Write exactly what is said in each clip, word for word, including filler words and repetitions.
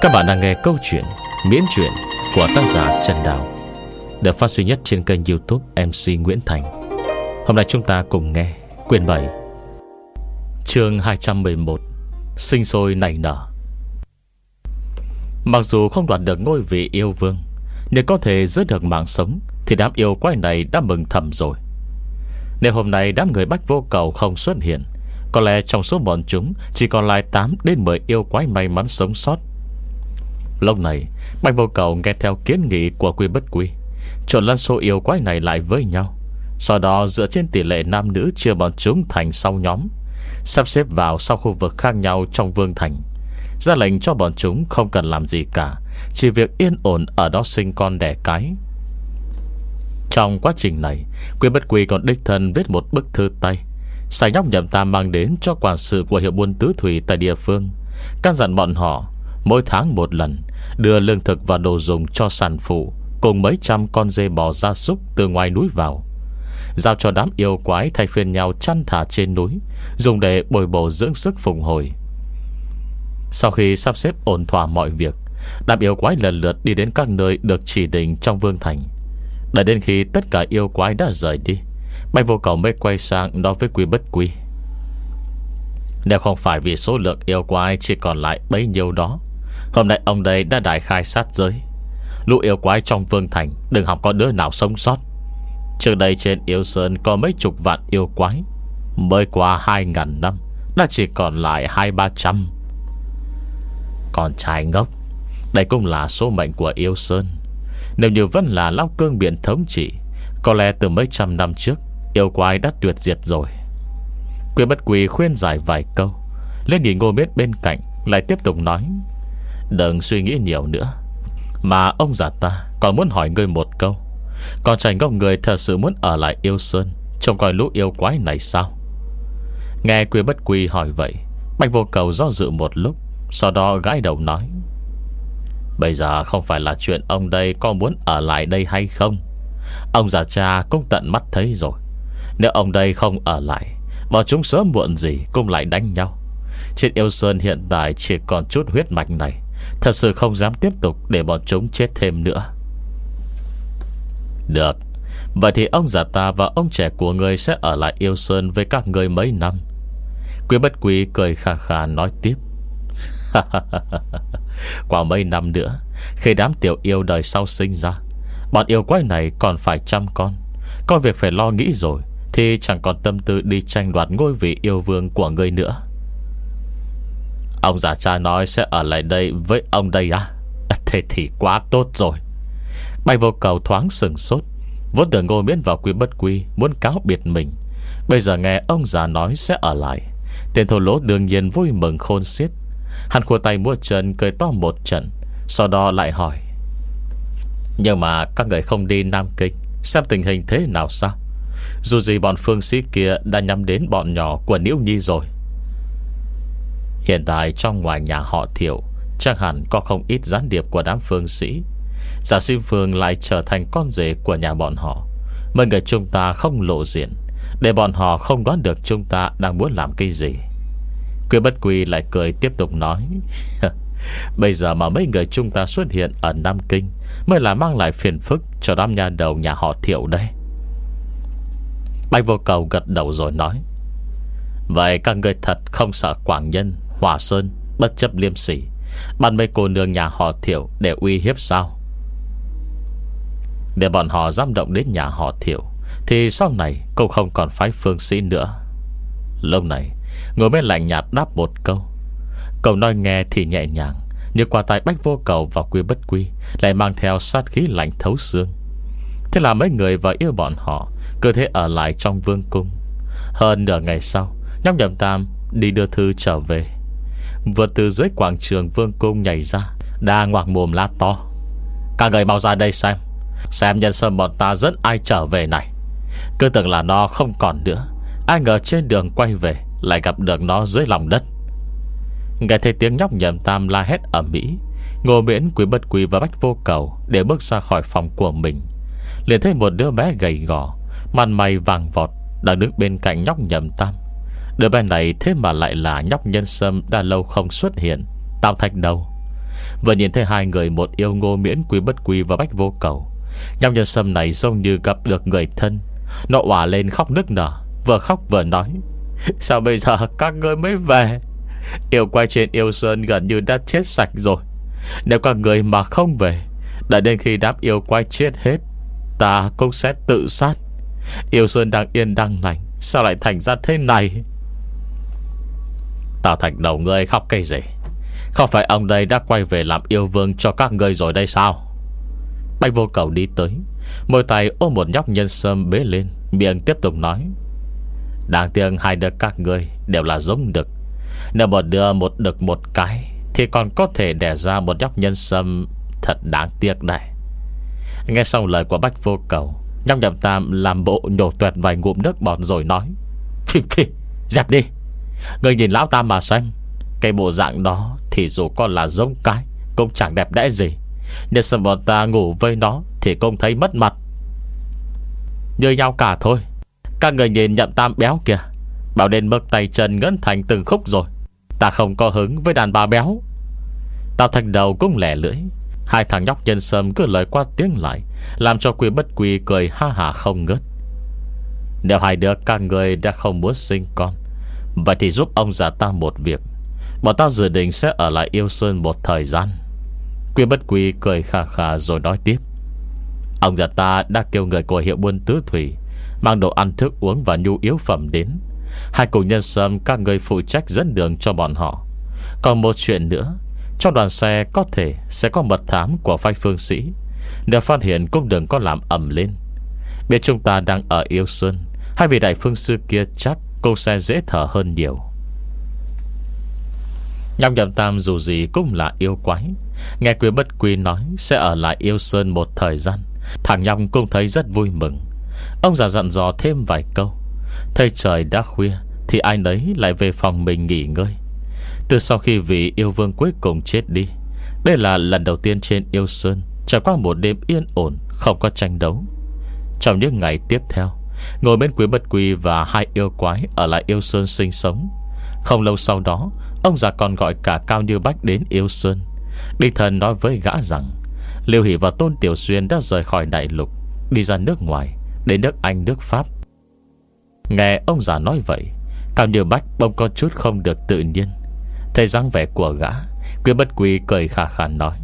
Các bạn đang nghe câu chuyện miễn truyện của tác giả Trần Đào, được phát sinh nhất trên kênh YouTube em xê Nguyễn Thành. Hôm nay chúng ta cùng nghe quyển bảy, chương hai trăm mười một, sinh sôi nảy nở. Mặc dù không đoạt được ngôi vị yêu vương, nhưng có thể giữ được mạng sống thì đám yêu quái này đã mừng thầm rồi. Nếu hôm nay đám người Bách Vô Cầu không xuất hiện, có lẽ trong số bọn chúng chỉ còn lại tám đến mười yêu quái may mắn sống sót. Lúc này Bách Vô Cầu nghe theo kiến nghị của Quy Bất Quy, trộn lẫn số yêu quái này lại với nhau, sau đó dựa trên tỷ lệ nam nữ chia bọn chúng thành sáu nhóm, sắp xếp vào sau khu vực khác nhau trong vương thành, ra lệnh cho bọn chúng không cần làm gì cả, chỉ việc yên ổn ở đó sinh con đẻ cái. Trong quá trình này, Quy Bất Quy còn đích thân viết một bức thư tay sai nhóc Nhậm Tam mang đến cho quản sự của hiệu buôn tứ thủy tại địa phương, căn dặn bọn họ mỗi tháng một lần đưa lương thực và đồ dùng cho sản phụ cùng mấy trăm con dê bò gia súc từ ngoài núi vào, giao cho đám yêu quái thay phiên nhau chăn thả trên núi, dùng để bồi bổ dưỡng sức phục hồi. Sau khi sắp xếp ổn thỏa mọi việc, đám yêu quái lần lượt đi đến các nơi được chỉ định trong vương thành. Đợi đến khi tất cả yêu quái đã rời đi, Bách Vô Cầu mới quay sang nói với Quy Bất Quy: nếu không phải vì số lượng yêu quái chỉ còn lại bấy nhiêu đó, hôm nay ông đây đã đại khai sát giới. Lũ yêu quái trong vương thành đừng hòng có đứa nào sống sót. Trước đây trên Yêu Sơn có mấy chục vạn yêu quái, mới qua hai ngàn năm đã chỉ còn lại hai ba trăm. Còn trai ngốc, đây cũng là số mệnh của Yêu Sơn. Nếu như vẫn là Lão Cương Biển thống trị, có lẽ từ mấy trăm năm trước yêu quái đã tuyệt diệt rồi. Quy Bất Quy khuyên giải vài câu, lên nhìn Ngô Miết bên cạnh lại tiếp tục nói: đừng suy nghĩ nhiều nữa, mà ông già ta còn muốn hỏi ngươi một câu. Còn trai ngốc người thật sự muốn ở lại Yêu Sơn trông coi lũ yêu quái này sao? Nghe Quy Bất Quy hỏi vậy, Bách Vô Cầu do dự một lúc, sau đó gãi đầu nói: bây giờ không phải là chuyện ông đây có muốn ở lại đây hay không. Ông già cha cũng tận mắt thấy rồi. Nếu ông đây không ở lại, bọn chúng sớm muộn gì cũng lại đánh nhau. Trên Yêu Sơn hiện tại chỉ còn chút huyết mạch này, thật sự không dám tiếp tục để bọn chúng chết thêm nữa. Được, vậy thì ông già ta và ông trẻ của người sẽ ở lại Yêu Sơn với các người mấy năm. Quy Bất Quy cười khà khà nói tiếp: qua mấy năm nữa, khi đám tiểu yêu đời sau sinh ra, bọn yêu quái này còn phải trăm con. Có việc phải lo nghĩ rồi, thì chẳng còn tâm tư đi tranh đoạt ngôi vị yêu vương của ngươi nữa. Ông già cha nói sẽ ở lại đây với ông đây à? Thế thì quá tốt rồi. Bách Vô Cầu thoáng sừng sốt, vốn tưởng Ngô Miễn và Quy Bất Quy muốn cáo biệt mình, bây giờ nghe ông già nói sẽ ở lại, tên thô lỗ đương nhiên vui mừng khôn xiết. Hắn khua tay múa chân cười to một trận, sau đó lại hỏi: nhưng mà các người không đi Nam Kinh xem tình hình thế nào sao? Dù gì bọn phương sĩ kia đã nhắm đến bọn nhỏ của Niễu Nhi rồi. Hiện tại trong ngoài nhà họ Thiệu chắc hẳn có không ít gián điệp của đám phương sĩ. Giả Sim Phương lại trở thành con rể của nhà bọn họ, mời người chúng ta không lộ diện, để bọn họ không đoán được chúng ta đang muốn làm cái gì. Quy Bất Quy lại cười tiếp tục nói: bây giờ mà mấy người chúng ta xuất hiện ở Nam Kinh mới là mang lại phiền phức cho đám nhà đầu nhà họ Thiệu đây. Bách Vô Cầu gật đầu rồi nói: vậy các người thật không sợ Quảng Nhân, Hòa Sơn bất chấp liêm sỉ bắt mấy cô nương nhà họ Thiệu để uy hiếp sao? Để bọn họ dám động đến nhà họ Thiệu thì sau này cũng không còn phái phương sĩ nữa. Lúc này ngồi bên lạnh nhạt đáp một câu. Cậu nói nghe thì nhẹ nhàng, nhưng qua tai Bách Vô Cầu và Quy Bất Quy lại mang theo sát khí lạnh thấu xương. Thế là mấy người và yêu bọn họ cứ thế ở lại trong vương cung. Hơn nửa ngày sau, nhóc Nhậm Tam đi đưa thư trở về, vừa từ dưới quảng trường vương cung nhảy ra, đã ngoạc mồm la to: các người mau ra đây xem, xem nhân sơn bọn ta dẫn ai trở về này. Cứ tưởng là nó không còn nữa, ai ngờ trên đường quay về lại gặp được nó dưới lòng đất. Nghe thấy tiếng nhóc Nhậm Tam la hét ầm ĩ, Ngô Miễn, Quy Bất Quy và Bách Vô Cầu để bước ra khỏi phòng của mình, liền thấy một đứa bé gầy gò, mặt mày vàng vọt đang đứng bên cạnh nhóc Nhậm Tam. Đứa bé này thế mà lại là nhóc Nhân Sâm đã lâu không xuất hiện, Tam Thạch Đầu. Vừa nhìn thấy hai người, một yêu Ngô Miễn, Quý Bất Quy và Bách Vô Cầu, Nhóc Nhân Sâm này giống như gặp được người thân. Nó òa lên khóc nức nở, vừa khóc vừa nói: sao bây giờ các ngươi mới về? Yêu quay trên Yêu Sơn gần như đã chết sạch rồi. Nếu các người mà không về, đợi đến khi đám yêu quay chết hết, ta cũng sẽ tự sát. Yêu Sơn đang yên đang lành, sao lại thành ra thế này? Tào Thạch Đầu, ngươi khóc cái gì? Không phải ông đây đã quay về làm yêu vương cho các ngươi rồi đây sao? Bách Vô Cầu đi tới, môi tay ôm một nhóc nhân sâm bế lên, miệng tiếp tục nói: đáng tiếc hai đứa các ngươi đều là giống đực. Nếu một đứa một đực một cái, thì còn có thể đẻ ra một nhóc nhân sâm. Thật đáng tiếc đây. Nghe xong lời của Bách Vô Cầu, nhóc Nhậm Tam làm bộ nhổ tuẹt vài ngụm nước bọt rồi nói: Phi phi, dẹp đi. Người nhìn lão Tam mà xem, cái bộ dạng đó thì dù có là giống cái cũng chẳng đẹp đẽ gì. Nếu sợ bọn ta ngủ với nó thì cũng thấy mất mặt. Như nhau cả thôi. Các người nhìn Nhậm Tam béo kìa, bảo đến mức tay chân ngấn thành từng khúc rồi. Ta không có hứng với đàn bà béo. Tào Thạch Đầu cũng lẻ lưỡi. Hai thằng nhóc nhân sâm cứ lời qua tiếng lại, làm cho Quý Bất Quy cười ha hả không ngớt. Nếu hai đứa các người đã không muốn sinh con, vậy thì giúp ông già ta một việc. Bọn ta dự định sẽ ở lại Yêu Sơn một thời gian. Quý Bất Quy cười khà khà rồi nói tiếp: ông già ta đã kêu người của hiệu buôn tứ thủy mang đồ ăn thức uống và nhu yếu phẩm đến. Hai cùng nhân sâm các người phụ trách dẫn đường cho bọn họ. Còn một chuyện nữa, trong đoàn xe có thể sẽ có mật thám của phái phương sĩ. Nếu phát hiện cũng đừng có làm ầm lên. Biết chúng ta đang ở Yêu Sơn, hai vị đại phương sư kia chắc cũng sẽ dễ thở hơn nhiều. Nhóc Nhậm Tam dù gì cũng là yêu quái, nghe Quý Bất Quy nói sẽ ở lại Yêu Sơn một thời gian, thằng nhóc cũng thấy rất vui mừng. Ông già dặn dò thêm vài câu. Thấy trời đã khuya thì ai nấy lại về phòng mình nghỉ ngơi. Từ sau khi vị yêu vương cuối cùng chết đi, đây là lần đầu tiên trên Yêu Sơn trải qua một đêm yên ổn, không có tranh đấu. Trong những ngày tiếp theo, ngồi bên Quý Bất Quy và hai yêu quái ở lại Yêu Sơn sinh sống. Không lâu sau đó, ông già còn gọi cả Cao Như Bách đến Yêu Sơn. Đích thân nói với gã rằng Liêu Hỷ và Tôn Tiểu Xuyên đã rời khỏi đại lục, đi ra nước ngoài, đến nước Anh, nước Pháp. Nghe ông già nói vậy, Cao Như Bách bỗng có chút không được tự nhiên. Thấy dáng vẻ của gã, Quý Bất Quy cười khà khà nói: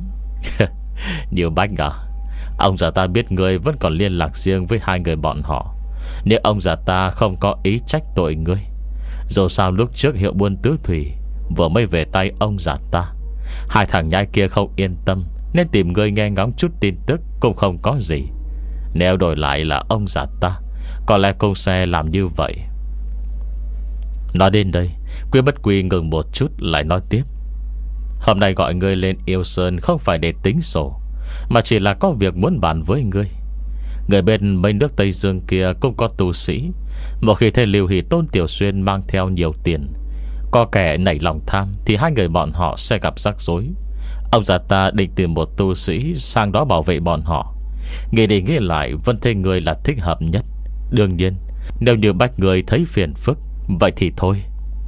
Như Bách à, ông già ta biết ngươi vẫn còn liên lạc riêng với hai người bọn họ. Nếu ông già ta không có ý trách tội ngươi, dù sao lúc trước hiệu buôn tứ thủy vừa mới về tay ông già ta, hai thằng nhãi kia không yên tâm nên tìm ngươi nghe ngóng chút tin tức cũng không có gì. Nếu đổi lại là ông già ta, có lẽ cũng sẽ làm như vậy. Nói đến đây, Quý Bất Quy ngừng một chút lại nói tiếp: hôm nay gọi ngươi lên Yêu Sơn không phải để tính sổ, mà chỉ là có việc muốn bàn với ngươi. Người bên mấy nước Tây Dương kia cũng có tu sĩ. Một khi thấy Liêu Hỷ, Tôn Tiểu Xuyên mang theo nhiều tiền, có kẻ nảy lòng tham, thì hai người bọn họ sẽ gặp rắc rối. Ông già ta định tìm một tu sĩ sang đó bảo vệ bọn họ. Nghĩ đi nghĩ lại vẫn thấy người là thích hợp nhất. Đương nhiên, nếu như Bách người thấy phiền phức, vậy thì thôi.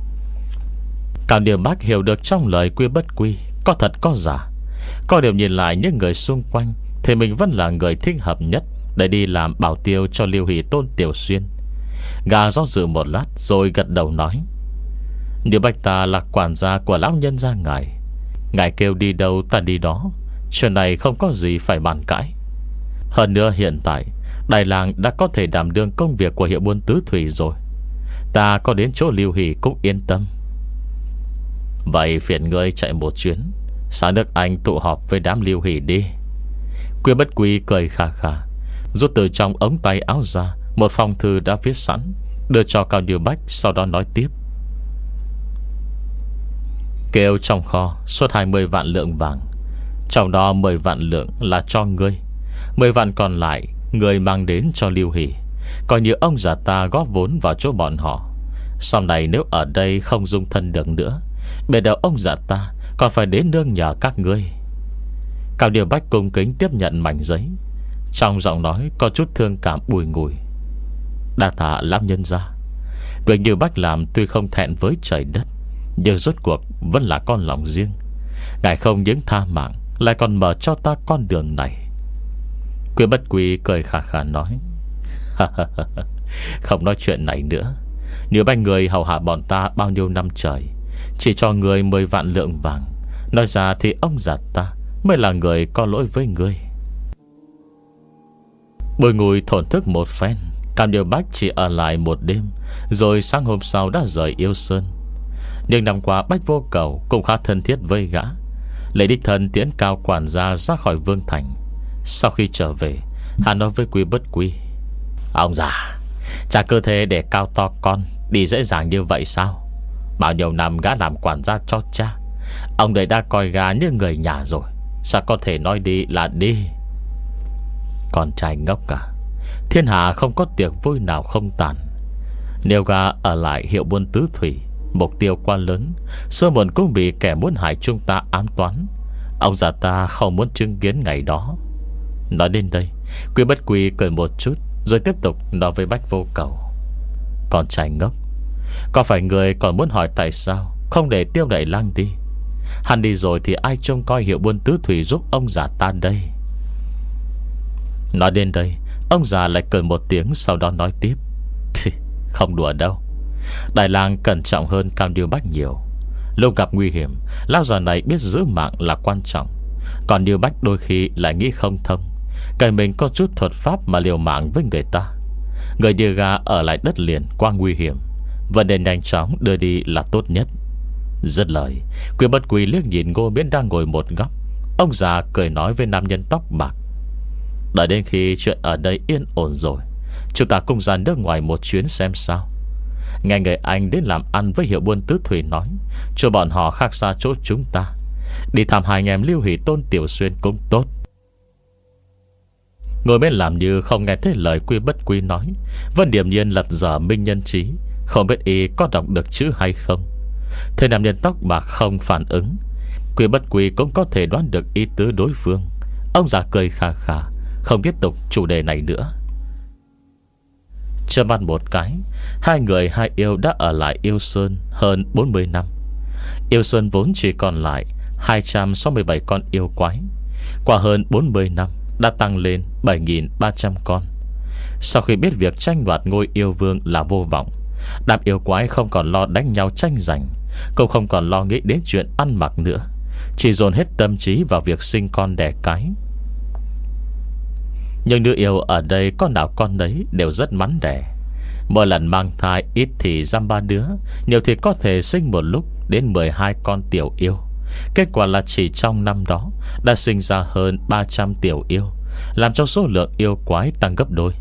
Cao Như Bách hiểu được trong lời Quý Bất Quy có thật có giả. Có điều nhìn lại những người xung quanh thì mình vẫn là người thích hợp nhất để đi làm bảo tiêu cho Liêu Hỷ, Tôn Tiểu Xuyên. Gà do dự một lát rồi gật đầu nói: Như Bách ta là quản gia của lão nhân gia ngài, ngài kêu đi đâu ta đi đó. Chuyện này không có gì phải bàn cãi. Hơn nữa hiện tại Đại Lang đã có thể đảm đương công việc của hiệu buôn tứ thủy rồi. Ta có đến chỗ Liêu Hỷ cũng yên tâm. Vậy phiền ngươi chạy một chuyến sang nước Anh tụ họp với đám Liêu Hỷ đi. Quý Bất Quy cười khà khà, rút từ trong ống tay áo ra một phong thư đã viết sẵn, đưa cho Cao Như Bách. Sau đó nói tiếp: kêu trong kho suốt hai mươi vạn lượng vàng, trong đó mười vạn lượng là cho ngươi, mười vạn còn lại ngươi mang đến cho Liêu Hỷ, coi như ông già ta góp vốn vào chỗ bọn họ. Sau này nếu ở đây không dung thân được nữa, bề đầu ông già ta còn phải đến nương nhờ các ngươi. Cao Như Bách cung kính tiếp nhận mảnh giấy, trong giọng nói có chút thương cảm bùi ngùi. Đa tạ lão nhân gia. Việc Như Bách làm tuy không thẹn với trời đất, nhưng rốt cuộc vẫn là con lòng riêng. Ngài không những tha mạng lại còn mở cho ta con đường này. Quy Bất Quy cười khà khà nói: Không nói chuyện này nữa. Nếu banh người hầu hạ bọn ta bao nhiêu năm trời, chỉ cho người mười vạn lượng vàng, nói ra thì ông già ta mới là người có lỗi với ngươi. Bùi Ngùi thổn thức một phen, Cam Điêu Bách chỉ ở lại một đêm, rồi sáng hôm sau đã rời Yêu Sơn. Nhưng năm qua Bách Vô Cầu cũng khá thân thiết với gã, lấy đích thân tiễn Cao quản gia ra khỏi Vương Thành. Sau khi trở về, hắn nói với Quy Bất Quy: Ông già, chả cơ thể để Cao to con đi dễ dàng như vậy sao? Bao nhiêu năm gã làm quản gia cho cha, ông đấy đã coi gã như người nhà rồi, sao có thể nói đi là đi? Con trai ngốc cả, thiên hạ không có tiệc vui nào không tàn. Nếu gã ở lại hiệu buôn tứ thủy, mục tiêu quá lớn, sớm muộn cũng bị kẻ muốn hại chúng ta ám toán. Ông già ta không muốn chứng kiến ngày đó. Nói đến đây, Quy Bất Quy cười một chút, rồi tiếp tục nói với Bách Vô Cầu: Con trai ngốc, có phải người còn muốn hỏi tại sao không để Tiêu Đại Lang đi? Hắn đi rồi thì ai trông coi hiệu buôn tứ thủy giúp ông già ta đây? Nói đến đây, ông già lại cười một tiếng, sau đó nói tiếp: Không đùa đâu, Đại Lang cẩn trọng hơn Cam Điêu Bách nhiều. Lúc gặp nguy hiểm, lão già này biết giữ mạng là quan trọng, còn Điêu Bách đôi khi lại nghĩ không thông, cái mình có chút thuật pháp mà liều mạng với người ta. Người đưa gà ở lại đất liền qua nguy hiểm, vấn đề nhanh chóng đưa đi là tốt nhất. Dứt lời, Quy Bất Quy liếc nhìn Ngô Miễn đang ngồi một góc. Ông già cười nói với nam nhân tóc bạc: Đợi đến khi chuyện ở đây yên ổn rồi, chúng ta cùng ra nước ngoài một chuyến xem sao. Nghe người Anh đến làm ăn với hiệu buôn tứ thủy nói, cho bọn họ khác xa chỗ chúng ta. Đi thăm hai anh em Lưu Hỷ Tôn Tiểu Xuyên cũng tốt. Ngồi bên làm như không nghe thấy lời Quy Bất Quy nói, Vân điềm nhiên lật dở minh nhân trí, không biết y có đọc được chữ hay không. Thế nam nhân tóc bạc không phản ứng, Quy Bất Quy cũng có thể đoán được ý tứ đối phương. Ông già cười khà khà, không tiếp tục chủ đề này nữa. Chớp mắt một cái, hai người hai yêu đã ở lại Yêu Sơn hơn bốn mươi năm. Yêu Sơn vốn chỉ còn lại hai trăm sáu mươi bảy con yêu quái, qua hơn bốn mươi năm đã tăng lên bảy nghìn ba trăm con. Sau khi biết việc tranh đoạt ngôi yêu vương là vô vọng, đám yêu quái không còn lo đánh nhau tranh giành, cũng không còn lo nghĩ đến chuyện ăn mặc nữa, chỉ dồn hết tâm trí vào việc sinh con đẻ cái. Nhưng nữ yêu ở đây con nào con đấy đều rất mắn đẻ. Mỗi lần mang thai ít thì dăm ba đứa, nhiều thì có thể sinh một lúc đến mười hai con tiểu yêu. Kết quả là chỉ trong năm đó đã sinh ra hơn ba trăm tiểu yêu, làm cho số lượng yêu quái tăng gấp đôi.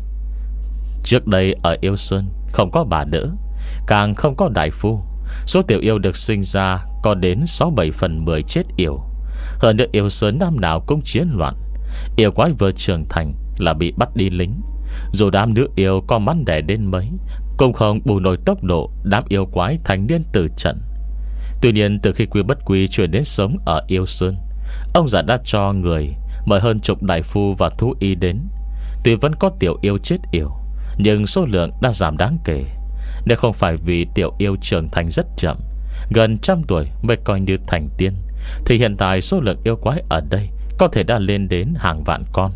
Trước đây ở Yêu Sơn không có bà đỡ, càng không có đại phu, số tiểu yêu được sinh ra có đến sáu bảy phần mười chết yểu. Hơn nữa Yêu Sơn năm nào cũng chiến loạn, yêu quái vừa trưởng thành là bị bắt đi lính. Dù đám nữ yêu có mắn đẻ đến mấy, cũng không bù nổi tốc độ đám yêu quái thành niên tử trận. Tuy nhiên từ khi Quy Bất Quy chuyển đến sống ở Yêu Sơn, ông già đã cho người mời hơn chục đại phu và thú y đến. Tuy vẫn có tiểu yêu chết yểu, nhưng số lượng đã giảm đáng kể. Nếu không phải vì tiểu yêu trưởng thành rất chậm, gần trăm tuổi mới coi như thành tiên, thì hiện tại số lượng yêu quái ở đây có thể đã lên đến hàng vạn con.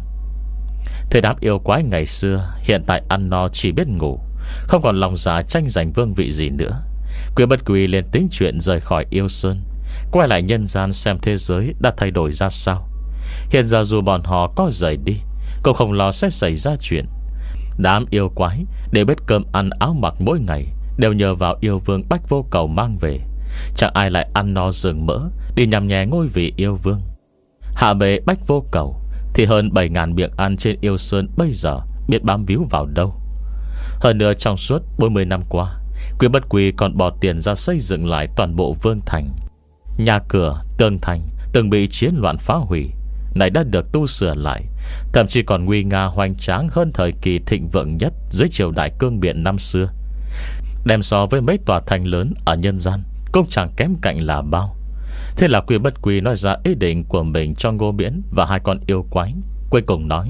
Thế đám yêu quái ngày xưa hiện tại ăn no chỉ biết ngủ, không còn lòng dạ tranh giành vương vị gì nữa. Quy Bất Quy liền tính chuyện rời khỏi Yêu Sơn, quay lại nhân gian xem thế giới đã thay đổi ra sao. Hiện giờ dù bọn họ có rời đi, cũng không lo sẽ xảy ra chuyện. Đám yêu quái để biết cơm ăn áo mặc mỗi ngày đều nhờ vào yêu vương Bách Vô Cầu mang về. Chẳng ai lại ăn no rừng mỡ đi nhằm nhè ngôi vị yêu vương. Hạ bệ Bách Vô Cầu thì hơn bảy ngàn miệng ăn trên Yêu Sơn bây giờ biết bám víu vào đâu. Hơn nữa trong suốt bốn mươi năm qua, Quy Bất Quy còn bỏ tiền ra xây dựng lại toàn bộ Vương Thành. Nhà cửa, tường thành từng bị chiến loạn phá hủy, này đã được tu sửa lại, thậm chí còn nguy nga hoành tráng hơn thời kỳ thịnh vượng nhất dưới triều đại cương biện năm xưa. Đem so với mấy tòa thành lớn ở nhân gian cũng chẳng kém cạnh là bao. Thế là Quy Bất Quy nói ra ý định của mình cho Ngô Miễn và hai con yêu quái. Cuối cùng nói: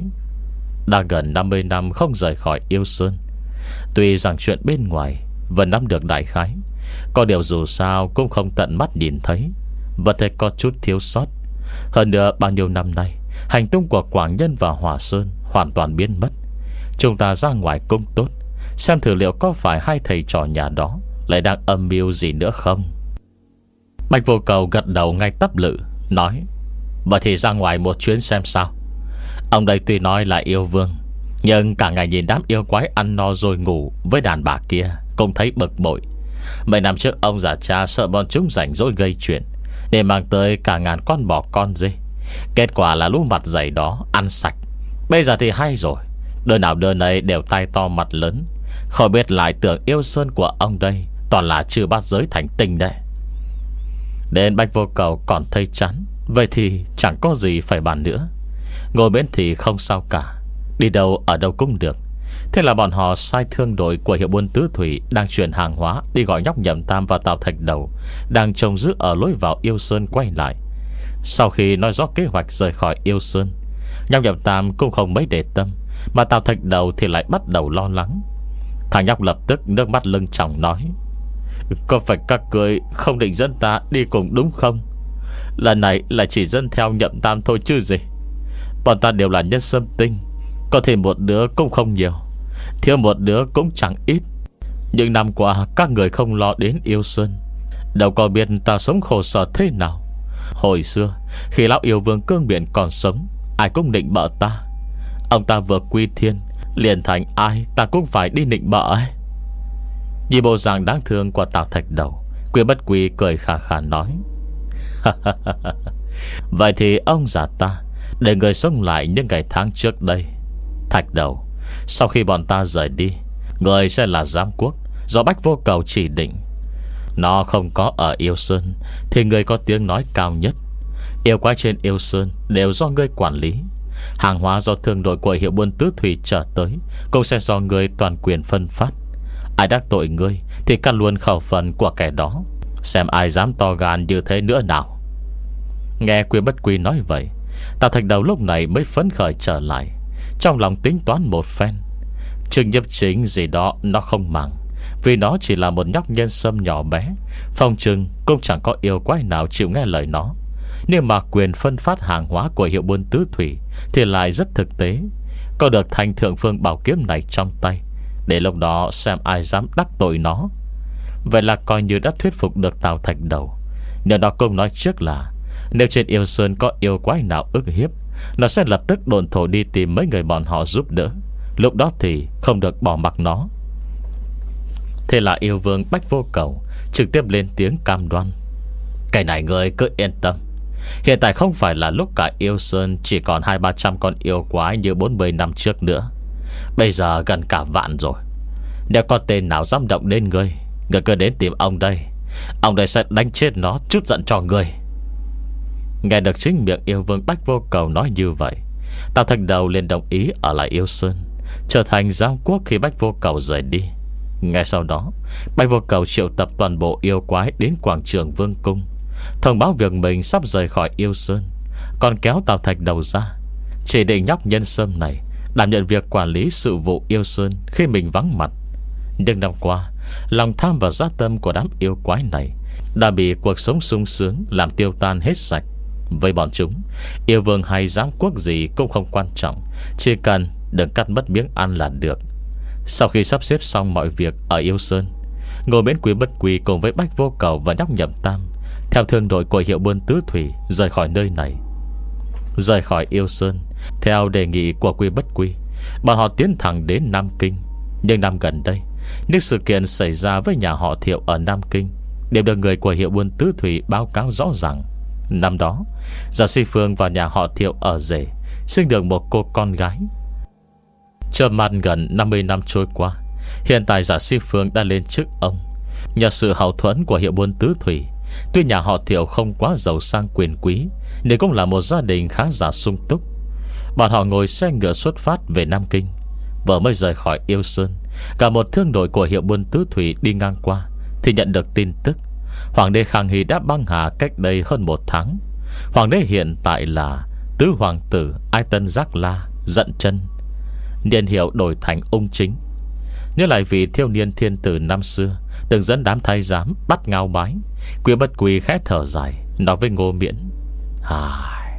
đã gần năm mươi năm không rời khỏi Yêu Sơn, tuy rằng chuyện bên ngoài vẫn nắm được đại khái, có điều dù sao cũng không tận mắt nhìn thấy, và thế có chút thiếu sót. Hơn nữa bao nhiêu năm nay, hành tung của Quảng Nhân và Hòa Sơn hoàn toàn biến mất. Chúng ta ra ngoài cung tốt, xem thử liệu có phải hai thầy trò nhà đó lại đang âm mưu gì nữa không. Bạch Vô Cầu gật đầu ngay tắp lự, nói: vậy thì ra ngoài một chuyến xem sao. Ông đây tuy nói là yêu vương, nhưng cả ngày nhìn đám yêu quái ăn no rồi ngủ với đàn bà kia cũng thấy bực bội. Mấy năm trước ông già cha sợ bọn chúng rảnh rỗi gây chuyện, để mang tới cả ngàn con bò con dê. Kết quả là lũ mặt dày đó ăn sạch. Bây giờ thì hay rồi, đứa nào đứa nấy đều tay to mặt lớn. Khỏi biết lại tưởng yêu sơn của ông đây toàn là trừ bát giới thành tinh đấy. Đến Bạch Vô Cầu còn thấy chán, vậy thì chẳng có gì phải bàn nữa. Ngồi bên thì không sao cả, đi đâu ở đâu cũng được. Thế là bọn họ sai thương đội của hiệu buôn Tứ Thủy đang chuyển hàng hóa đi gọi nhóc Nhậm Tam và Tào Thạch Đầu đang trông giữ ở lối vào Yêu Sơn quay lại. Sau khi nói rõ kế hoạch rời khỏi Yêu Sơn, nhóc Nhậm Tam cũng không mấy để tâm, mà Tào Thạch Đầu thì lại bắt đầu lo lắng. Thằng nhóc lập tức nước mắt lưng tròng nói: có phải các người không định dẫn ta đi cùng đúng không? Lần này là chỉ dẫn theo Nhậm Tam thôi chứ gì. Bọn ta đều là nhân sâm tinh, có thể một đứa cũng không nhiều, thiếu một đứa cũng chẳng ít. Nhưng năm qua các người không lo đến Yêu Sơn, đâu có biết ta sống khổ sở thế nào. Hồi xưa khi lão yêu vương cương biển còn sống, ai cũng nịnh bợ ta. Ông ta vừa quy thiên, liền thành ai ta cũng phải đi nịnh bợ ấy. Nhìn bộ dạng đáng thương của Tào Thạch Đầu, Quy Bất Quy cười khà khà nói: vậy thì ông già ta để người sống lại những ngày tháng trước đây. Thạch Đầu, sau khi bọn ta rời đi, người sẽ là giám quốc do Bạch Vô Cầu chỉ định. Nó không có ở Yêu Sơn thì người có tiếng nói cao nhất. Yêu quái trên Yêu Sơn đều do ngươi quản lý. Hàng hóa do thương đội của hiệu buôn Tứ Thủy trở tới cũng sẽ do ngươi toàn quyền phân phát. Ai đắc tội ngươi thì cắt luôn khẩu phần của kẻ đó, xem ai dám to gan như thế nữa nào. Nghe Quy Bất Quy nói vậy, Tào Thạch Đầu lúc này mới phấn khởi trở lại, trong lòng tính toán một phen. Trương Nhiếp Chính gì đó nó không màng, vì nó chỉ là một nhóc nhân sâm nhỏ bé. Phòng trừng cũng chẳng có yêu quái nào chịu nghe lời nó. Nhưng mà quyền phân phát hàng hóa của hiệu buôn Tứ Thủy thì lại rất thực tế. Có được thanh thượng phương bảo kiếm này trong tay, để lúc đó xem ai dám đắc tội nó. Vậy là coi như đã thuyết phục được Tào Thạch Đầu. Nhưng nó cũng nói trước là nếu trên Yêu Sơn có yêu quái nào ức hiếp, nó sẽ lập tức đồn thổ đi tìm mấy người bọn họ giúp đỡ. Lúc đó thì không được bỏ mặc nó. Thế là yêu vương Bạch Vô Cầu trực tiếp lên tiếng cam đoan: cái này người cứ yên tâm, hiện tại không phải là lúc cả Yêu Sơn chỉ còn hai ba trăm con yêu quái như bốn mươi năm trước nữa. Bây giờ gần cả vạn rồi. Nếu có tên nào dám động đến ngươi, ngươi cứ đến tìm ông đây. Ông đây sẽ đánh chết nó, chút giận cho ngươi. Nghe được chính miệng yêu vương Bạch Vô Cầu nói như vậy, Tào Thạch Đầu liền đồng ý ở lại Yêu Sơn, trở thành giám quốc khi Bạch Vô Cầu rời đi. Ngay sau đó, Bạch Vô Cầu triệu tập toàn bộ yêu quái đến quảng trường Vương Cung, thông báo việc mình sắp rời khỏi Yêu Sơn, còn kéo Tào Thạch Đầu ra, chỉ định nhóc nhân sâm này đảm nhận việc quản lý sự vụ Yêu Sơn khi mình vắng mặt. Nhưng năm qua, lòng tham và dã tâm của đám yêu quái này đã bị cuộc sống sung sướng làm tiêu tan hết sạch. Với bọn chúng, yêu vương hay giám quốc gì cũng không quan trọng, chỉ cần đừng cắt mất miếng ăn là được. Sau khi sắp xếp xong mọi việc ở Yêu Sơn, ngồi bên Quý Bất Quy cùng với Bạch Vô Cầu và nhóc Nhậm Tam theo thương đội của hiệu buôn Tứ Thủy rời khỏi nơi này. Rời khỏi Yêu Sơn theo đề nghị của Quý Bất Quy, bọn họ tiến thẳng đến Nam Kinh. Nhưng năm gần đây, những sự kiện xảy ra với nhà họ Thiệu ở Nam Kinh đều được người của hiệu buôn Tứ Thủy báo cáo rõ ràng. Năm đó, Giả Si Phương và nhà họ Thiệu ở rể sinh được một cô con gái. Chợt mắt gần năm mươi năm trôi qua, hiện tại Giả Si Phương đã lên chức ông. Nhờ sự hậu thuẫn của hiệu buôn Tứ Thủy, tuy nhà họ Thiệu không quá giàu sang quyền quý, nhưng cũng là một gia đình khá giả sung túc. Bọn họ ngồi xe ngựa xuất phát về Nam Kinh. Vừa mới rời khỏi Yêu Sơn, cả một thương đội của hiệu buôn Tứ Thủy đi ngang qua thì nhận được tin tức Hoàng đế Khang Hy đã băng hà cách đây hơn một tháng. Hoàng đế hiện tại là tứ hoàng tử Ai Tân Giác La Dận Chân, niên hiệu đổi thành Ung Chính. Nhớ lại vị thiếu niên thiên tử năm xưa từng dẫn đám thái giám bắt ngao bái, Quý Bất Quy khẽ thở dài nói với Ngô Miễn: Ai,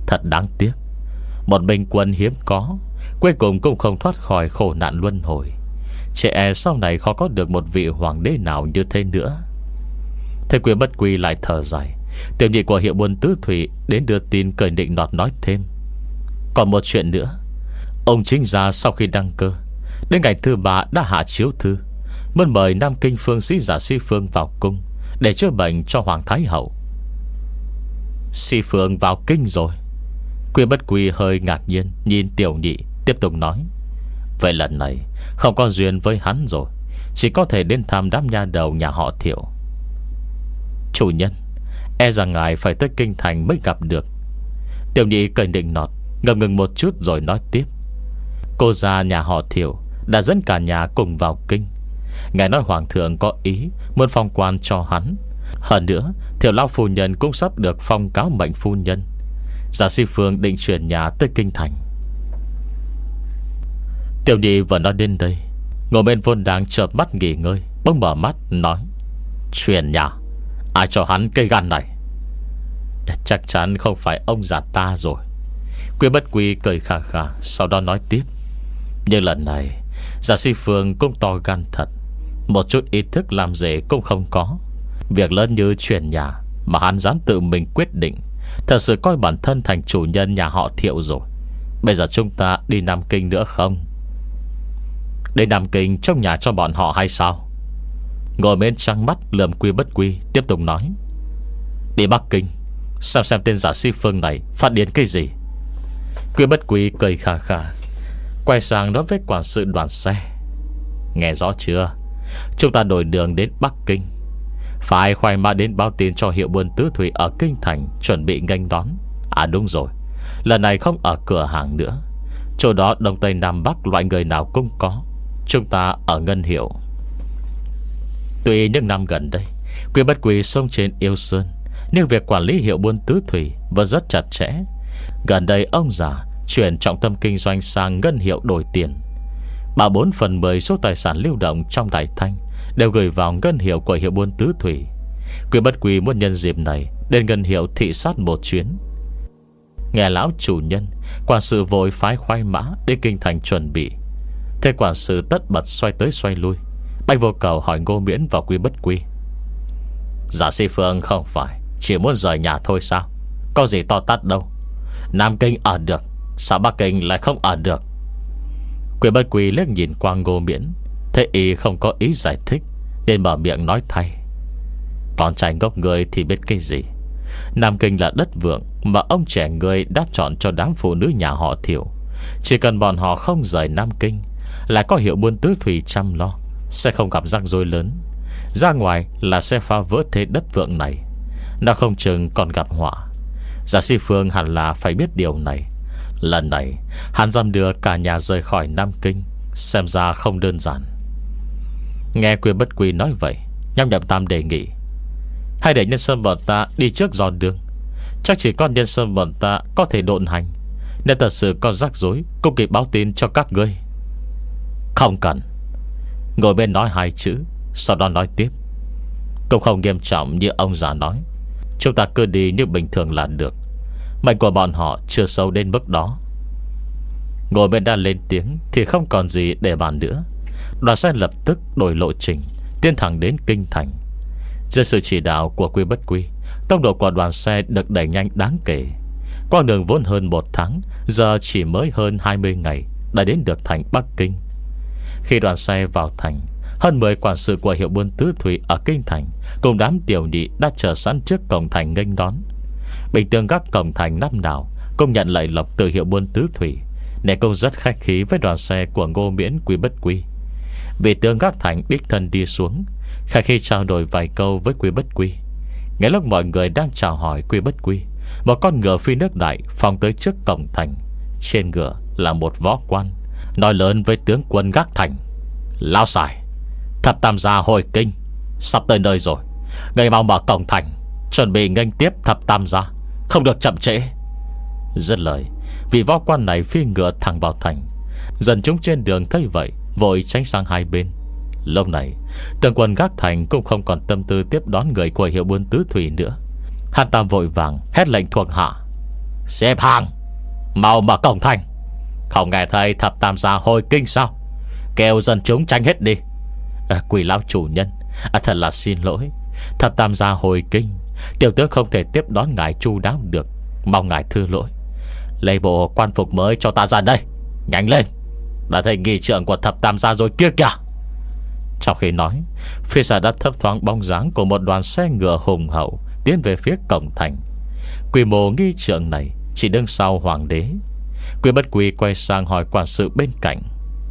Thật đáng tiếc, một binh quân hiếm có, cuối cùng cũng không thoát khỏi khổ nạn luân hồi. Trẻ e sau này khó có được một vị hoàng đế nào như thế nữa. Thầy Quyền Bất Quy lại thở dài. Tiểu nhị của hiệu buôn tứ thủy đến đưa tin cười định nọt nói thêm: còn một chuyện nữa. Ông chính gia sau khi đăng cơ, đến ngày thứ ba đã hạ chiếu thư, muốn mời Nam Kinh phương sĩ giả Si Phương vào cung để chữa bệnh cho Hoàng Thái Hậu. Si Phương vào kinh rồi? Quyền Bất Quy hơi ngạc nhiên nhìn tiểu nhị, tiếp tục nói: vậy lần này không có duyên với hắn rồi, chỉ có thể đến thăm đám nha đầu nhà họ Thiệu. Chủ nhân, e rằng ngài phải tới kinh thành mới gặp được. Tiểu nhị cười định nọt, ngập ngừng một chút rồi nói tiếp: cô gia nhà họ Thiệu đã dẫn cả nhà cùng vào kinh. Ngài nói hoàng thượng có ý muốn phong quan cho hắn. Hơn nữa Thiệu lão phu nhân cũng sắp được phong cáo mệnh phu nhân. Giả Si Phương định chuyển nhà tới kinh thành. Tiểu nhị vừa nói đến đây, ngồi bên vốn đang chợp mắt nghỉ ngơi bỗng mở mắt nói: chuyển nhà? Ai cho hắn cây gan này? Chắc chắn không phải ông già ta rồi. Quyền Bất Quy cười khà khà, sau đó nói tiếp: nhưng lần này Giả Si Phương cũng to gan thật, một chút ý thức làm rể cũng không có. Việc lớn như chuyển nhà mà hắn dám tự mình quyết định, thật sự coi bản thân thành chủ nhân nhà họ Thiệu rồi. Bây giờ chúng ta đi Nam Kinh nữa không? Đi Nam Kinh trong nhà cho bọn họ hay sao? Ngồi bên trăng mắt lườm Quy Bất Quy, tiếp tục nói: đi Bắc Kinh xem xem tên Giả Si Phương này phát điên cái gì. Quy Bất Quy cười khà khà, quay sang nói với quản sự đoàn xe: nghe rõ chưa? Chúng ta đổi đường đến Bắc Kinh, phải khoai mã đến báo tin cho hiệu buôn tứ thủy ở kinh thành chuẩn bị nghênh đón. À đúng rồi, lần này không ở cửa hàng nữa, chỗ đó Đông Tây Nam Bắc loại người nào cũng có. Chúng ta ở Ngân Hiệu. Tuy những năm gần đây Quy Bất Quy sống trên Yêu Sơn, nhưng việc quản lý hiệu buôn tứ thủy vẫn rất chặt chẽ. Gần đây ông già chuyển trọng tâm kinh doanh sang Ngân Hiệu đổi tiền. Ba bốn phần mười số tài sản lưu động trong Đại Thanh đều gửi vào Ngân Hiệu của hiệu buôn tứ thủy. Quy Bất Quy muốn nhân dịp này đến Ngân Hiệu thị sát một chuyến. Nghe lão chủ nhân, quản sự vội phái khoai mã đến kinh thành chuẩn bị. Thế quản sự tất bật xoay tới xoay lui. Bạch Vô Cầu hỏi Ngô Miễn và Quy Bất Quy: Giả Si Phương không phải chỉ muốn rời nhà thôi sao? Có gì to tát đâu. Nam Kinh ở được, sao Bắc Kinh lại không ở được? Quy Bất Quy liếc nhìn qua Ngô Miễn, thế y không có ý giải thích nên mở miệng nói thay: con trai ngốc người thì biết cái gì. Nam Kinh là đất vượng mà ông trẻ người đã chọn cho đám phụ nữ nhà họ Thiệu. Chỉ cần bọn họ không rời Nam Kinh, lại có hiệu buôn tứ thủy chăm lo, sẽ không gặp rắc rối lớn. Ra ngoài là sẽ phá vỡ thế đất vượng này, nó không chừng còn gặp họa. Giả Si Phương hẳn là phải biết điều này. Lần này hắn dám đưa cả nhà rời khỏi Nam Kinh, xem ra không đơn giản. Nghe Quy Bất Quy nói vậy, Nham Nhậm Tam đề nghị: hay để nhân sơn bọn ta đi trước dò đường. Chắc chỉ có nhân sơn bọn ta có thể độn hành, nên thật sự có rắc rối cũng kịp báo tin cho các ngươi. Không cần. Ngồi bên nói hai chữ, sau đó nói tiếp: cũng không nghiêm trọng như ông già nói. Chúng ta cứ đi như bình thường là được. Mệnh của bọn họ chưa sâu đến mức đó. Ngồi bên đã lên tiếng thì không còn gì để bàn nữa. Đoàn xe lập tức đổi lộ trình, tiến thẳng đến kinh thành. Dưới sự chỉ đạo của Quy Bất Quy, tốc độ của đoàn xe được đẩy nhanh đáng kể. Quãng đường vốn hơn một tháng, giờ chỉ mới hơn hai mươi ngày đã đến được thành Bắc Kinh. Khi đoàn xe vào thành, hơn mười quản sự của hiệu buôn tứ thủy ở kinh thành cùng đám tiểu nhị đã chờ sẵn trước cổng thành nghênh đón. Bình thường các cổng thành năm nào cũng nhận lệ lộc từ hiệu buôn tứ thủy, nên cũng rất khách khí với đoàn xe của Ngô Miễn, Quy Bất Quy. Vị tướng gác thành đích thân đi xuống, khai khi trao đổi vài câu với Quy Bất Quy. Ngay lúc mọi người đang chào hỏi Quy Bất Quy, một con ngựa phi nước đại phóng tới trước cổng thành. Trên ngựa là một võ quan, nói lớn với tướng quân gác thành: Lão Sài, Thập Tam gia hồi kinh sắp tới nơi rồi, người mau mở cổng thành, chuẩn bị nghênh tiếp Thập Tam gia, không được chậm trễ. Dứt lời, vị võ quan này phi ngựa thẳng vào thành. Dần chúng trên đường thấy vậy, vội tránh sang hai bên. Lúc này tướng quân gác thành cũng không còn tâm tư tiếp đón người của hiệu buôn tứ thủy nữa. Hắn ta vội vàng hét lệnh thuộc hạ: Xếp hàng, mau mở cổng thành. Không nghe thấy thập tam gia hồi kinh sao? Kêu dân chúng tránh hết đi. à, Quỷ lão chủ nhân, à, thật là xin lỗi. Thập tam gia hồi kinh, tiểu tướng không thể tiếp đón ngài chu đáo được, mong ngài thư lỗi. Lấy bộ quan phục mới cho ta ra đây, nhanh lên. Đã thấy nghị trưởng của thập tam gia rồi kia kìa. Trong khi nói, phía xa đã thấp thoáng bóng dáng của một đoàn xe ngựa hùng hậu tiến về phía cổng thành. Quy mô nghi trượng này chỉ đứng sau hoàng đế. Quy Bất Quy quay sang hỏi quản sự bên cạnh: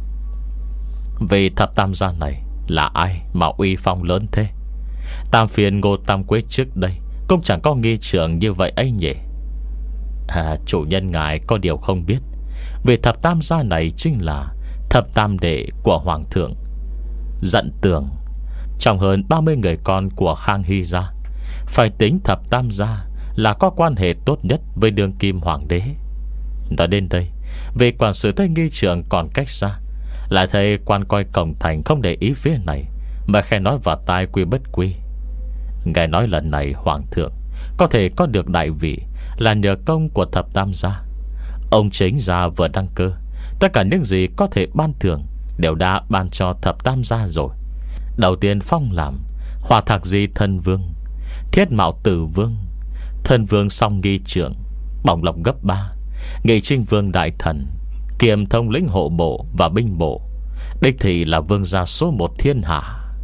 Vì thập tam gia này là ai mà uy phong lớn thế? Tam phiền Ngô Tam Quế trước đây cũng chẳng có nghi trượng như vậy ấy nhỉ? À, chủ nhân ngài có điều không biết, vì thập tam gia này chính là thập tam đệ của hoàng thượng Dận Tường. Trong hơn ba mươi người con của Khang Hy gia, phải tính thập tam gia là có quan hệ tốt nhất với đương kim hoàng đế. Nói đến đây, vì quản sự thấy nghi trưởng còn cách xa, lại thấy quan coi cổng thành không để ý phía này, mà khẽ nói vào tai Quy Bất Quy: Ngài nói lần này hoàng thượng có thể có được đại vị là nhờ công của thập tam gia. Ông chính gia vừa đăng cơ, tất cả những gì có thể ban thưởng đều đã ban cho thập tam gia rồi. Đầu tiên phong làm Hỏa Thạc Di thân vương, Thiết Mạo Tử vương, thân vương song nghi trưởng, bổng lộc gấp ba, Nghị Trinh vương đại thần, kiêm thông lĩnh hộ bộ và binh bộ. Đích thị là vương gia số một thiên hạ.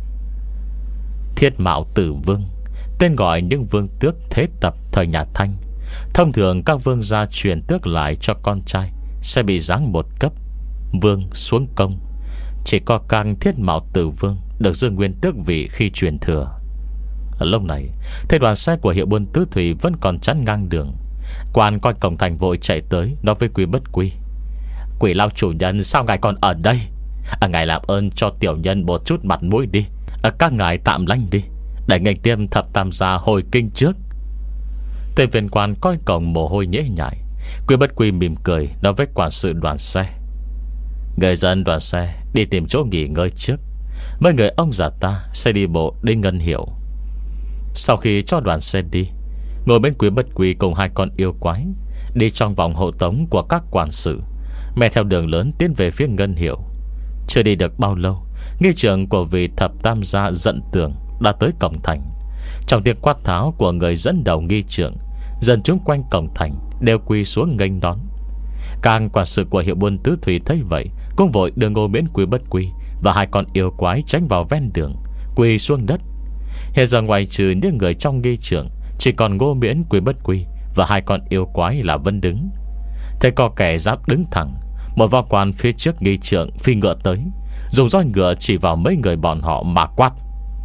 Thiết Mạo Tử vương, tên gọi những vương tước thế tập thời nhà Thanh. Thông thường các vương gia truyền tước lại cho con trai sẽ bị giáng một cấp, vương xuống công. Chỉ có càng Thiết Mạo Tử vương được giữ nguyên tước vị khi truyền thừa. Ở lúc này, thấy đoàn xe của hiệu buôn tứ thủy vẫn còn chắn ngang đường. Quan coi cổng thành vội chạy tới nói với Quy Bất Quy: Quỷ lão chủ nhân, sao ngài còn ở đây? à, Ngài làm ơn cho tiểu nhân một chút mặt mũi đi. à, Các ngài tạm lánh đi, để nghênh tiêm thập tam gia hồi kinh trước. Tên viên quan coi cổng mồ hôi nhễ nhại. Quy Bất Quy mỉm cười nói với quản sự đoàn xe: Người dân đoàn xe đi tìm chỗ nghỉ ngơi trước. Mấy người ông già ta sẽ đi bộ đến Ngân Hiệu. Sau khi cho đoàn xe đi, ngồi bên Quy Bất Quy cùng hai con yêu quái đi trong vòng hộ tống của các quản sự, mẹ theo đường lớn tiến về phía Ngân Hiệu. Chưa đi được bao lâu, nghi trưởng của vị thập tam gia Dận Tường đã tới cổng thành. Trong tiếng quát tháo của người dẫn đầu nghi trưởng, dân chúng quanh cổng thành đều quỳ xuống nghênh đón. Các quản sự của hiệu buôn tứ thủy thấy vậy cũng vội đưa Ngô Miễn, Quy Bất Quy và hai con yêu quái tránh vào ven đường, quỳ xuống đất. Hiện giờ ngoài trừ những người trong nghi trưởng, chỉ còn Ngô Miễn, Quy Bất Quy và hai con yêu quái là vẫn đứng. Thấy có kẻ giáp đứng thẳng, một võ quan phía trước nghi trưởng phi ngựa tới, dùng roi ngựa chỉ vào mấy người bọn họ mà quát: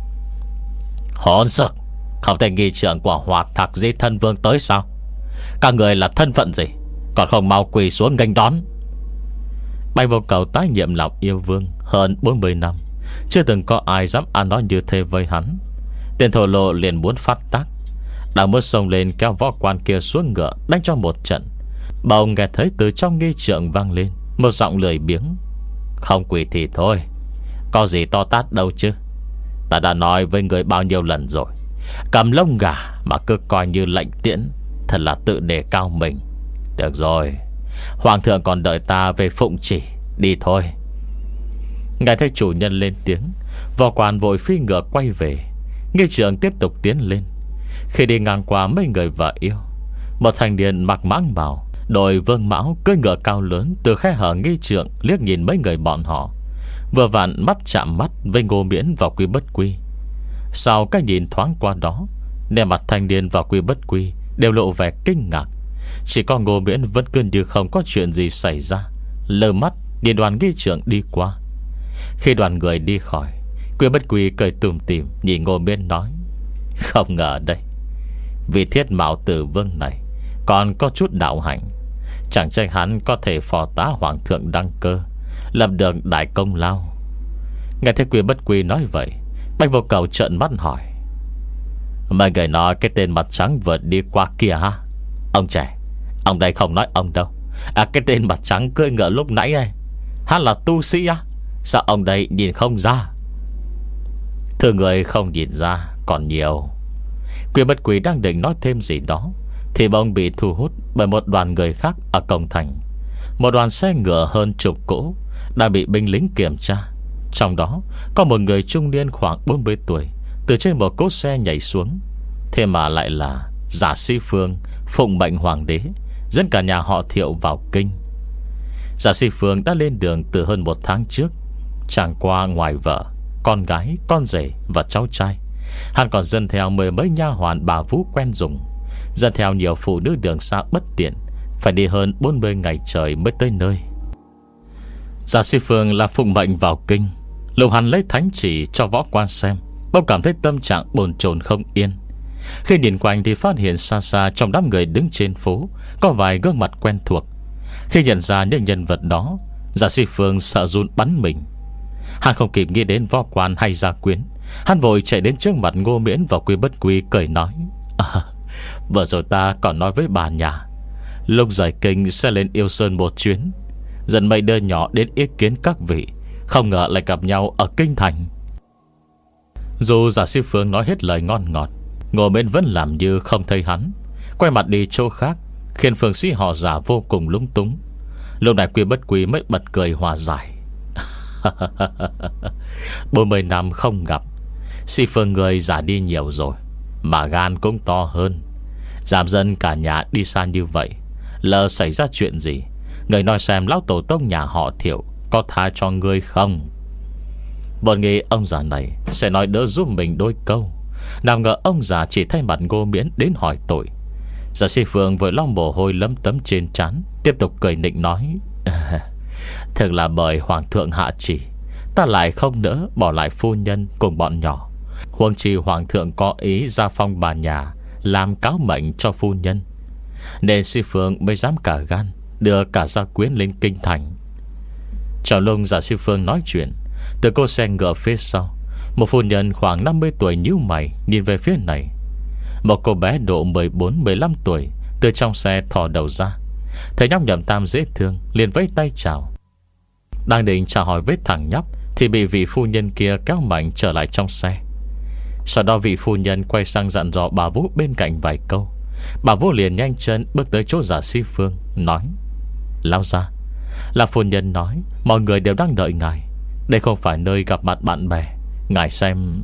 Hỗn xược, không thể nghi trưởng của Hỏa Thạc Di thân vương tới sao? Các người là thân phận gì, còn không mau quỳ xuống nghênh đón? Bạch Vô Cầu tái nhiệm làm yêu vương hơn bốn mươi năm, chưa từng có ai dám ăn nói như thế với hắn. Tên thổ lộ liền muốn phát tác, đang muốn xông lên kéo võ quan kia xuống ngựa đánh cho một trận. Bỗng nghe thấy từ trong nghi trượng vang lên một giọng lười biếng: Không quỳ thì thôi, có gì to tát đâu chứ. Ta đã nói với người bao nhiêu lần rồi, cầm lông gà mà cứ coi như lệnh tiễn, thật là tự đề cao mình. Được rồi, hoàng thượng còn đợi ta về phụng chỉ, đi thôi. Ngài thấy chủ nhân lên tiếng, võ quan vội phi ngựa quay về. Nghi trưởng tiếp tục tiến lên. Khi đi ngang qua mấy người vợ yêu, một thanh niên mặc mãng bào, đội vương mão, cưỡi ngựa cao lớn, từ khe hở nghi trưởng liếc nhìn mấy người bọn họ, vừa vặn mắt chạm mắt với Ngô Miễn và Quy Bất Quy. Sau cái nhìn thoáng qua đó, nét mặt thanh niên và Quy Bất Quy đều lộ vẻ kinh ngạc. Chỉ có Ngô Miễn vẫn cứ như không có chuyện gì xảy ra, lơ mắt nhìn đoàn nghi trưởng đi qua. Khi đoàn người đi khỏi, Quy Bất Quy cười tủm tỉm nhìn Ngô Miễn nói: Không ngờ đây, vì Thiết Mạo Tử vương này còn có chút đạo hạnh, chẳng trách hắn có thể phò tá hoàng thượng đăng cơ, lập được đại công lao. Nghe thấy Quy Bất Quy nói vậy, Bạch Vô Cầu trợn mắt hỏi: Mấy người nói cái tên mặt trắng vừa đi qua kia ha? Ông trẻ, ông đây không nói ông đâu. À, cái tên mặt trắng cưỡi ngựa lúc nãy ấy, hắn là tu sĩ á? Sao ông đây nhìn không ra? Thưa người không nhìn ra còn nhiều. Quy Bất Quy đang định nói thêm gì đó, thì bỗng bị thu hút bởi một đoàn người khác ở cổng thành. Một đoàn xe ngựa hơn chục cỗ đã bị binh lính kiểm tra. Trong đó có một người trung niên khoảng bốn mươi tuổi từ trên một cỗ xe nhảy xuống. Thế mà lại là Giả Sĩ Phương phụng mệnh hoàng đế dẫn cả nhà họ Thiệu vào kinh. Giả Sĩ Phương đã lên đường từ hơn một tháng trước. Chẳng qua ngoài vợ, con gái, con rể và cháu trai, hắn còn dẫn theo mười mấy nha hoàn bà vú quen dùng, dẫn theo nhiều phụ nữ đường xa bất tiện, phải đi hơn bốn mươi ngày trời mới tới nơi. Giả Sĩ Phương là phụng mệnh vào kinh. Lúc hắn lấy thánh chỉ cho võ quan xem, bỗng cảm thấy tâm trạng bồn chồn không yên. Khi nhìn quanh thì phát hiện xa xa trong đám người đứng trên phố có vài gương mặt quen thuộc. Khi nhận ra những nhân vật đó, Giả Sĩ Phương sợ run bắn mình. Hắn không kịp nghĩ đến võ quan hay gia quyến, hắn vội chạy đến trước mặt Ngô Miễn và Quy Bất Quy, cười nói: à, vừa rồi ta còn nói với bà nhà, lúc rời kinh sẽ lên Yêu Sơn một chuyến, dẫn mấy đứa nhỏ đến ý kiến các vị, không ngờ lại gặp nhau ở kinh thành. Dù Giả Sĩ Phương nói hết lời ngon ngọt, Ngô Miễn vẫn làm như không thấy hắn, quay mặt đi chỗ khác, khiến phương sĩ họ Giả vô cùng lúng túng. Lúc này Quy Bất Quy mới bật cười hòa giải: bốn mươi năm không gặp, Sĩ Phương người già đi nhiều rồi, mà gan cũng to hơn. Dám dân cả nhà đi xa như vậy, lỡ xảy ra chuyện gì, người nói xem lão tổ tông nhà họ Thiệu có tha cho ngươi không? Bọn nghĩ ông già này sẽ nói đỡ giúp mình đôi câu, nào ngờ ông già chỉ thay mặt Ngô Miễn đến hỏi tội. Giả Sĩ Phương vội lau mồ hôi lấm tấm trên trán, tiếp tục cười nịnh nói: thực là bởi hoàng thượng hạ chỉ, ta lại không nỡ bỏ lại phu nhân cùng bọn nhỏ. Huống chi hoàng thượng có ý gia phong bà nhà làm cáo mệnh cho phu nhân, nên Sĩ Phương mới dám cả gan đưa cả gia quyến lên kinh thành. Trong lúc Giả Sĩ Phương nói chuyện, từ cô xe ngựa phía sau, một phu nhân khoảng năm mươi tuổi nhíu mày nhìn về phía này. Một cô bé độ mười bốn mười lăm tuổi từ trong xe thò đầu ra, thấy nhóc Nhậm Tam dễ thương, liền vẫy tay chào. Đang định chào hỏi với thằng nhóc thì bị vị phu nhân kia kéo mạnh trở lại trong xe. Sau đó vị phu nhân quay sang dặn dò bà Vũ bên cạnh vài câu. Bà Vũ liền nhanh chân bước tới chỗ Giả Sĩ Phương, nói: lão gia, là phu nhân nói mọi người đều đang đợi ngài, đây không phải nơi gặp mặt bạn bè, ngài xem.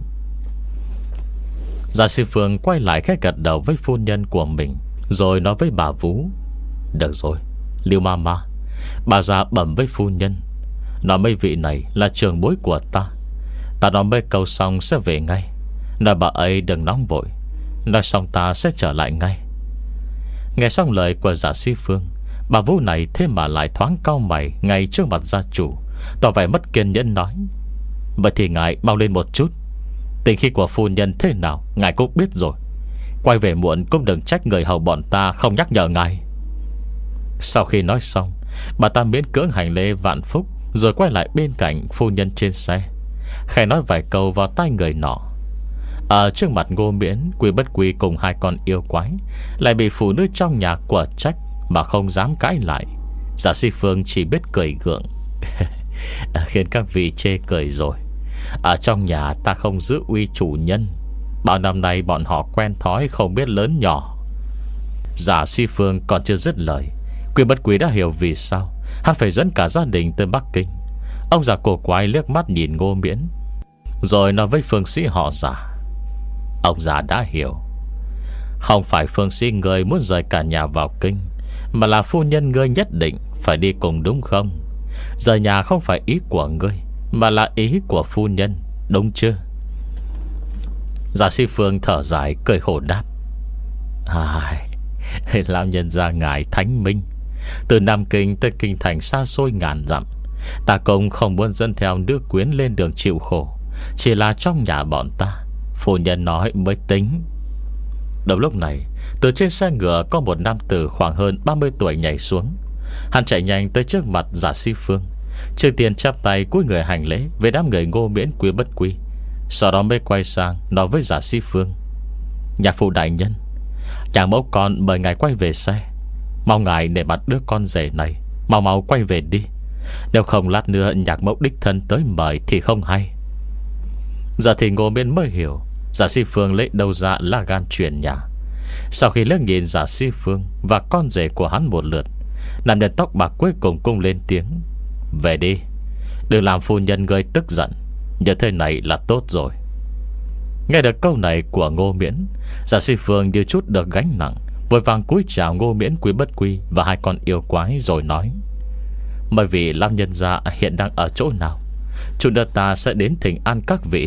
Giả Sĩ Phương quay lại khẽ gật đầu với phu nhân của mình, rồi nói với bà Vũ: được rồi, Liêu Mama, bà già bẩm với phu nhân, nói mấy vị này là trưởng bối của ta. Ta nói mấy câu xong sẽ về ngay, nói bà ấy đừng nóng vội, nói xong ta sẽ trở lại ngay. Nghe xong lời của Giả Sĩ Phương, bà Vũ này thế mà lại thoáng cau mày ngay trước mặt gia chủ, tỏ vẻ mất kiên nhẫn nói: vậy thì ngài mau lên một chút, tình khi của phu nhân thế nào ngài cũng biết rồi, quay về muộn cũng đừng trách người hầu bọn ta không nhắc nhở ngài. Sau khi nói xong, bà ta miễn cưỡng hành lễ vạn phúc, rồi quay lại bên cạnh phu nhân trên xe, khẽ nói vài câu vào tai người nọ. Ở trước mặt Ngô Miễn, Quy Bất Quy cùng hai con yêu quái lại bị phụ nữ trong nhà quở trách mà không dám cãi lại. Giả Sĩ Phương chỉ biết cười gượng khiến các vị chê cười rồi. Ở trong nhà ta không giữ uy chủ nhân, bao năm nay bọn họ quen thói không biết lớn nhỏ. Giả Sĩ Phương còn chưa dứt lời, Quy Bất Quy đã hiểu vì sao hắn phải dẫn cả gia đình tới Bắc Kinh. Ông già cổ quái liếc mắt nhìn Ngô Miễn, rồi nói với phương sĩ họ Giả: ông già đã hiểu, không phải phương sĩ người muốn rời cả nhà vào kinh, mà là phu nhân ngươi nhất định phải đi cùng, đúng không? Rời nhà không phải ý của ngươi, mà là ý của phu nhân, đúng chưa? Giả Sĩ Phương thở dài cười khổ đáp: ai, lão nhân gia ngài thánh minh, từ Nam Kinh tới kinh thành xa xôi ngàn dặm, ta cũng không muốn dẫn theo nữ quyến lên đường chịu khổ, chỉ là trong nhà bọn ta, phu nhân nói mới tính. Đầu lúc này, từ trên xe ngựa có một nam tử khoảng hơn ba mươi tuổi nhảy xuống. Hắn chạy nhanh tới trước mặt Giả Sĩ Phương, trước tiên chắp tay cúi người hành lễ với đám người Ngô Miễn, Quy Bất Quy, sau đó mới quay sang nói với Giả Sĩ Phương: nhạc phụ đại nhân, nhà mẫu con mời ngài quay về xe, mong ngài để bắt đứa con rể này mau mau quay về đi, nếu không lát nữa nhạc mẫu đích thân tới mời thì không hay. Giờ thì Ngô Miễn mới hiểu Giả Sĩ Phương lấy đâu ra lá gan chuyển nhà. Sau khi liếc nhìn Giả Si Phương và con rể của hắn một lượt, nam nhân tóc bạc cuối cùng cung lên tiếng: "Về đi, đừng làm phu nhân ngươi tức giận. Như thế này là tốt rồi." Nghe được câu này của Ngô Miễn, Giả Si Phương như chút được gánh nặng, vội vàng cúi chào Ngô Miễn, Quý Bất Quy và hai con yêu quái rồi nói: "Mấy vị lão nhân gia hiện đang ở chỗ nào? Chúng ta sẽ đến thỉnh an các vị."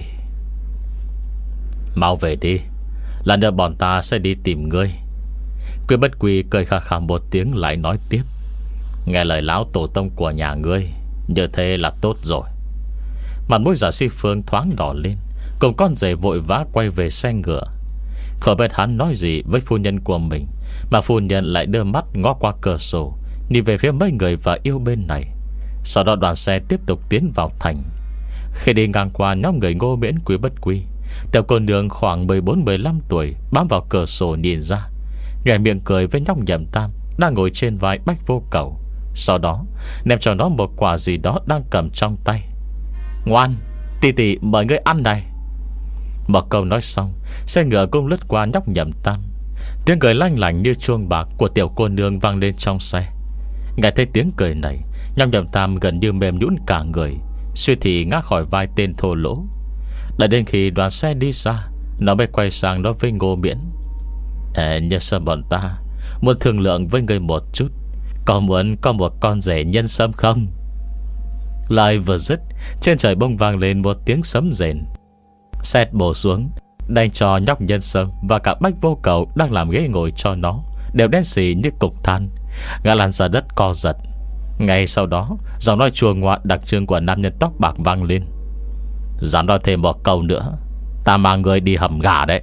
"Mau về đi, lần nữa bọn ta sẽ đi tìm ngươi." Quý Bất Quy cười khà khà một tiếng lại nói tiếp: "Nghe lời lão tổ tông của nhà ngươi, như thế là tốt rồi." Mặt mũi Giả Si Phương thoáng đỏ lên, cùng con rể vội vã quay về xe ngựa. Khỏi biết hắn nói gì với phu nhân của mình, mà phu nhân lại đưa mắt ngó qua cửa sổ, nhìn về phía mấy người và yêu bên này. Sau đó đoàn xe tiếp tục tiến vào thành. Khi đi ngang qua nhóm người Ngô Miễn, Quý Bất Quy, tiểu cô nương khoảng mười bốn mười lăm tuổi bám vào cửa sổ nhìn ra, nhếch miệng cười với nhóc Nhậm Tam đang ngồi trên vai Bách Vô Cầu. Sau đó ném cho nó một quả gì đó đang cầm trong tay. "Ngoan, tỷ tỷ mời ngươi ăn này." Một câu nói xong, xe ngựa cũng lướt qua nhóc Nhậm Tam. Tiếng cười lanh lảnh như chuông bạc của tiểu cô nương vang lên trong xe. Nghe thấy tiếng cười này, nhóc Nhậm Tam gần như mềm nhũn cả người, suy thì ngã khỏi vai tên thô lỗ. Đợi đến khi đoàn xe đi xa, nó mới quay sang nói với Ngô Miễn: "Ê, nhân sâm bọn ta muốn thương lượng với ngươi một chút. Có muốn có một con rể nhân sâm không?" Lời vừa dứt, trên trời bông vang lên một tiếng sấm rền. Sét bổ xuống, đánh cho nhóc nhân sâm và cả Bách Vô Cầu đang làm ghế ngồi cho nó đều đen xì như cục than, ngã lăn ra đất co giật. Ngay sau đó, giọng nói chua ngoa đặc trưng của nam nhân tóc bạc vang lên: "Dám nói thêm một câu nữa, ta mang người đi hầm gà đấy."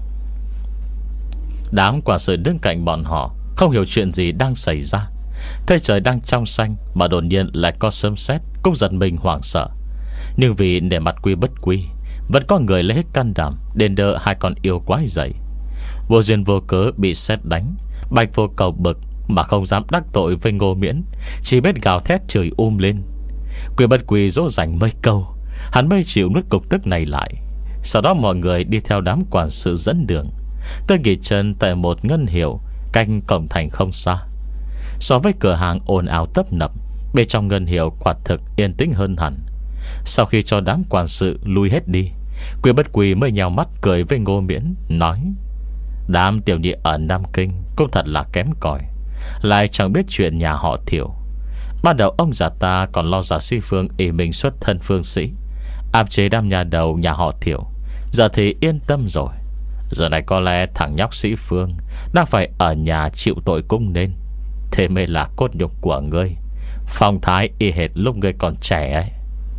Đám quản sự đứng cạnh bọn họ không hiểu chuyện gì đang xảy ra. Thấy trời đang trong xanh mà đột nhiên lại có sấm sét, cũng giật mình hoảng sợ. Nhưng vì để mặt Quý Bất Quy, vẫn có người lấy hết can đảm đền đỡ hai con yêu quái dậy. Vô duyên vô cớ bị sét đánh, Bạch Vô Cầu bực mà không dám đắc tội với Ngô Miễn, chỉ biết gào thét chửi um lên. Quý Bất Quy dỗ dành mấy câu, hắn mới chịu nuốt cục tức này lại. Sau đó mọi người đi theo đám quản sự dẫn đường, tới nghỉ chân tại một ngân hiệu cạnh cổng thành không xa. So với cửa hàng ồn ào tấp nập, bên trong ngân hiệu quả thực yên tĩnh hơn hẳn. Sau khi cho đám quản sự lui hết đi, Quý Bất Quy mới nhào mắt cười với Ngô Miễn, nói: "Đám tiểu nhị ở Nam Kinh cũng thật là kém cỏi, lại chẳng biết chuyện nhà họ Thiệu. Ban đầu ông già ta còn lo Giả Si Phương ý mình xuất thân phương sĩ, áp chế đám nhà đầu nhà họ Thiệu. Giờ thì yên tâm rồi. Giờ này có lẽ thằng nhóc Sĩ Phương đang phải ở nhà chịu tội cũng nên. Thế mới là cốt nhục của ngươi, phong thái y hệt lúc ngươi còn trẻ ấy."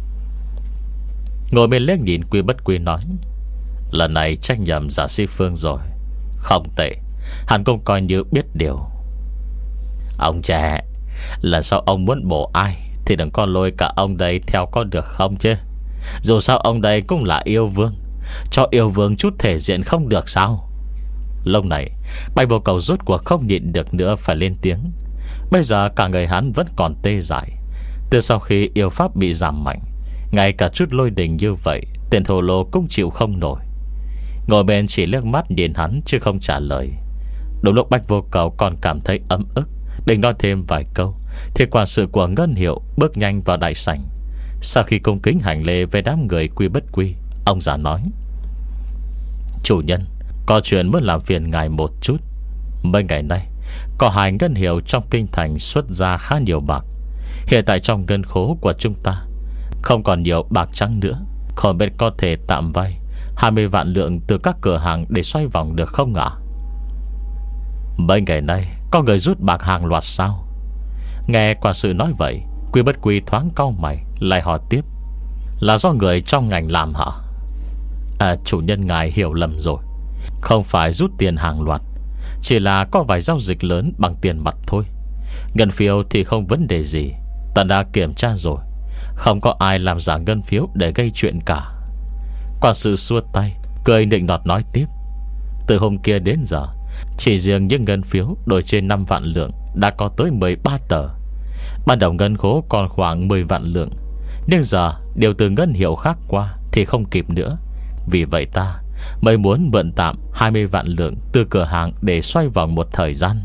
Ngồi bên liếc nhìn Quý Bất Quy nói: "Lần này trách nhầm Giả Si Phương rồi. Không tệ, hắn cũng coi như biết điều. Ông trẻ, lần sau ông muốn bổ ai thì đừng có lôi cả ông đây theo có được không chứ? Dù sao ông đây cũng là yêu vương, cho yêu vương chút thể diện không được sao?" Lúc này Bạch Vô Cầu rút cuộc không nhịn được nữa phải lên tiếng. Bây giờ cả người hắn vẫn còn tê dại. Từ sau khi yêu pháp bị giảm mạnh, ngay cả chút lôi đình như vậy tên thổ lô cũng chịu không nổi. Ngồi bên chỉ liếc mắt nhìn hắn chứ không trả lời. Đúng lúc Bạch Vô Cầu còn cảm thấy ấm ức, định nói thêm vài câu, thì quản sự của ngân hiệu bước nhanh vào đại sảnh. Sau khi cung kính hành lễ với đám người Quý Bất Quy, ông già nói: "Chủ nhân, có chuyện muốn làm phiền ngài một chút. Mấy ngày nay có hai ngân hiệu trong kinh thành xuất ra khá nhiều bạc. Hiện tại trong ngân khố của chúng ta không còn nhiều bạc trắng nữa, khỏi biết có thể tạm vay hai mươi vạn lượng từ các cửa hàng để xoay vòng được không ạ?" "Mấy ngày nay có người rút bạc hàng loạt sao?" Nghe quản sự nói vậy, Quý Bất Quy thoáng cau mày, lại hỏi tiếp: "Là do người trong ngành làm hả?" "À, chủ nhân ngài hiểu lầm rồi. Không phải rút tiền hàng loạt, chỉ là có vài giao dịch lớn bằng tiền mặt thôi. Ngân phiếu thì không vấn đề gì, ta đã kiểm tra rồi, không có ai làm giả ngân phiếu để gây chuyện cả." Quản sự xua tay, cười nịnh nọt nói tiếp: "Từ hôm kia đến giờ, chỉ riêng những ngân phiếu đổi trên năm vạn lượng đã có tới mười ba tờ. Ban đầu ngân khố còn khoảng mười vạn lượng, nhưng giờ đều từ ngân hiệu khác qua thì không kịp nữa. Vì vậy ta mới muốn mượn tạm hai mươi vạn lượng từ cửa hàng để xoay vòng một thời gian.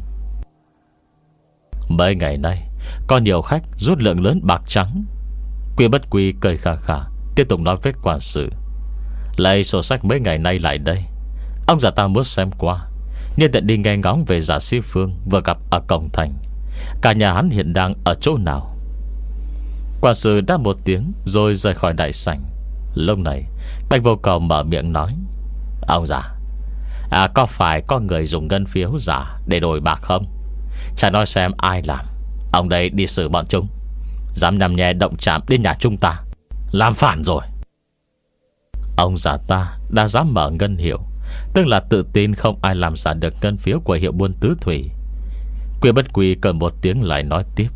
Mấy ngày nay có nhiều khách rút lượng lớn bạc trắng. Quy Bất Quy cười khà khà, tiếp tục nói với quản sự: lấy sổ sách mấy ngày nay lại đây, ông già ta muốn xem qua. Nhân tiện đi nghe ngóng về Giả Sĩ Phương vừa gặp ở cổng thành. Cả nhà hắn hiện đang ở chỗ nào? Quản sự đáp một tiếng rồi rời khỏi đại sảnh. Lúc này Bạch Vô Cầu mở miệng nói: ông già, à, có phải có người dùng ngân phiếu giả để đổi bạc không? Chả nói xem ai làm. Ông đây đi xử bọn chúng, dám nằm nhẹ động chạm đến nhà chúng ta, làm phản rồi. Ông già ta đã dám mở ngân hiệu, tức là tự tin không ai làm giả được ngân phiếu của hiệu buôn tứ thủy. Quy Bất Quy cười một tiếng lại nói tiếp: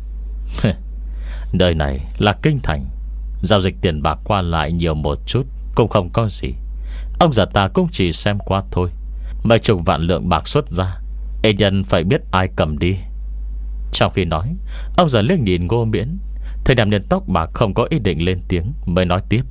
nơi này là kinh thành, giao dịch tiền bạc qua lại nhiều một chút cũng không có gì. Ông già ta cũng chỉ xem qua thôi. Mấy chục vạn lượng bạc xuất ra, ê nhân phải biết ai cầm đi. Trong khi nói, ông già liếc nhìn Ngô Miễn, thấy nam nhân tóc bạc không có ý định lên tiếng, mới nói tiếp: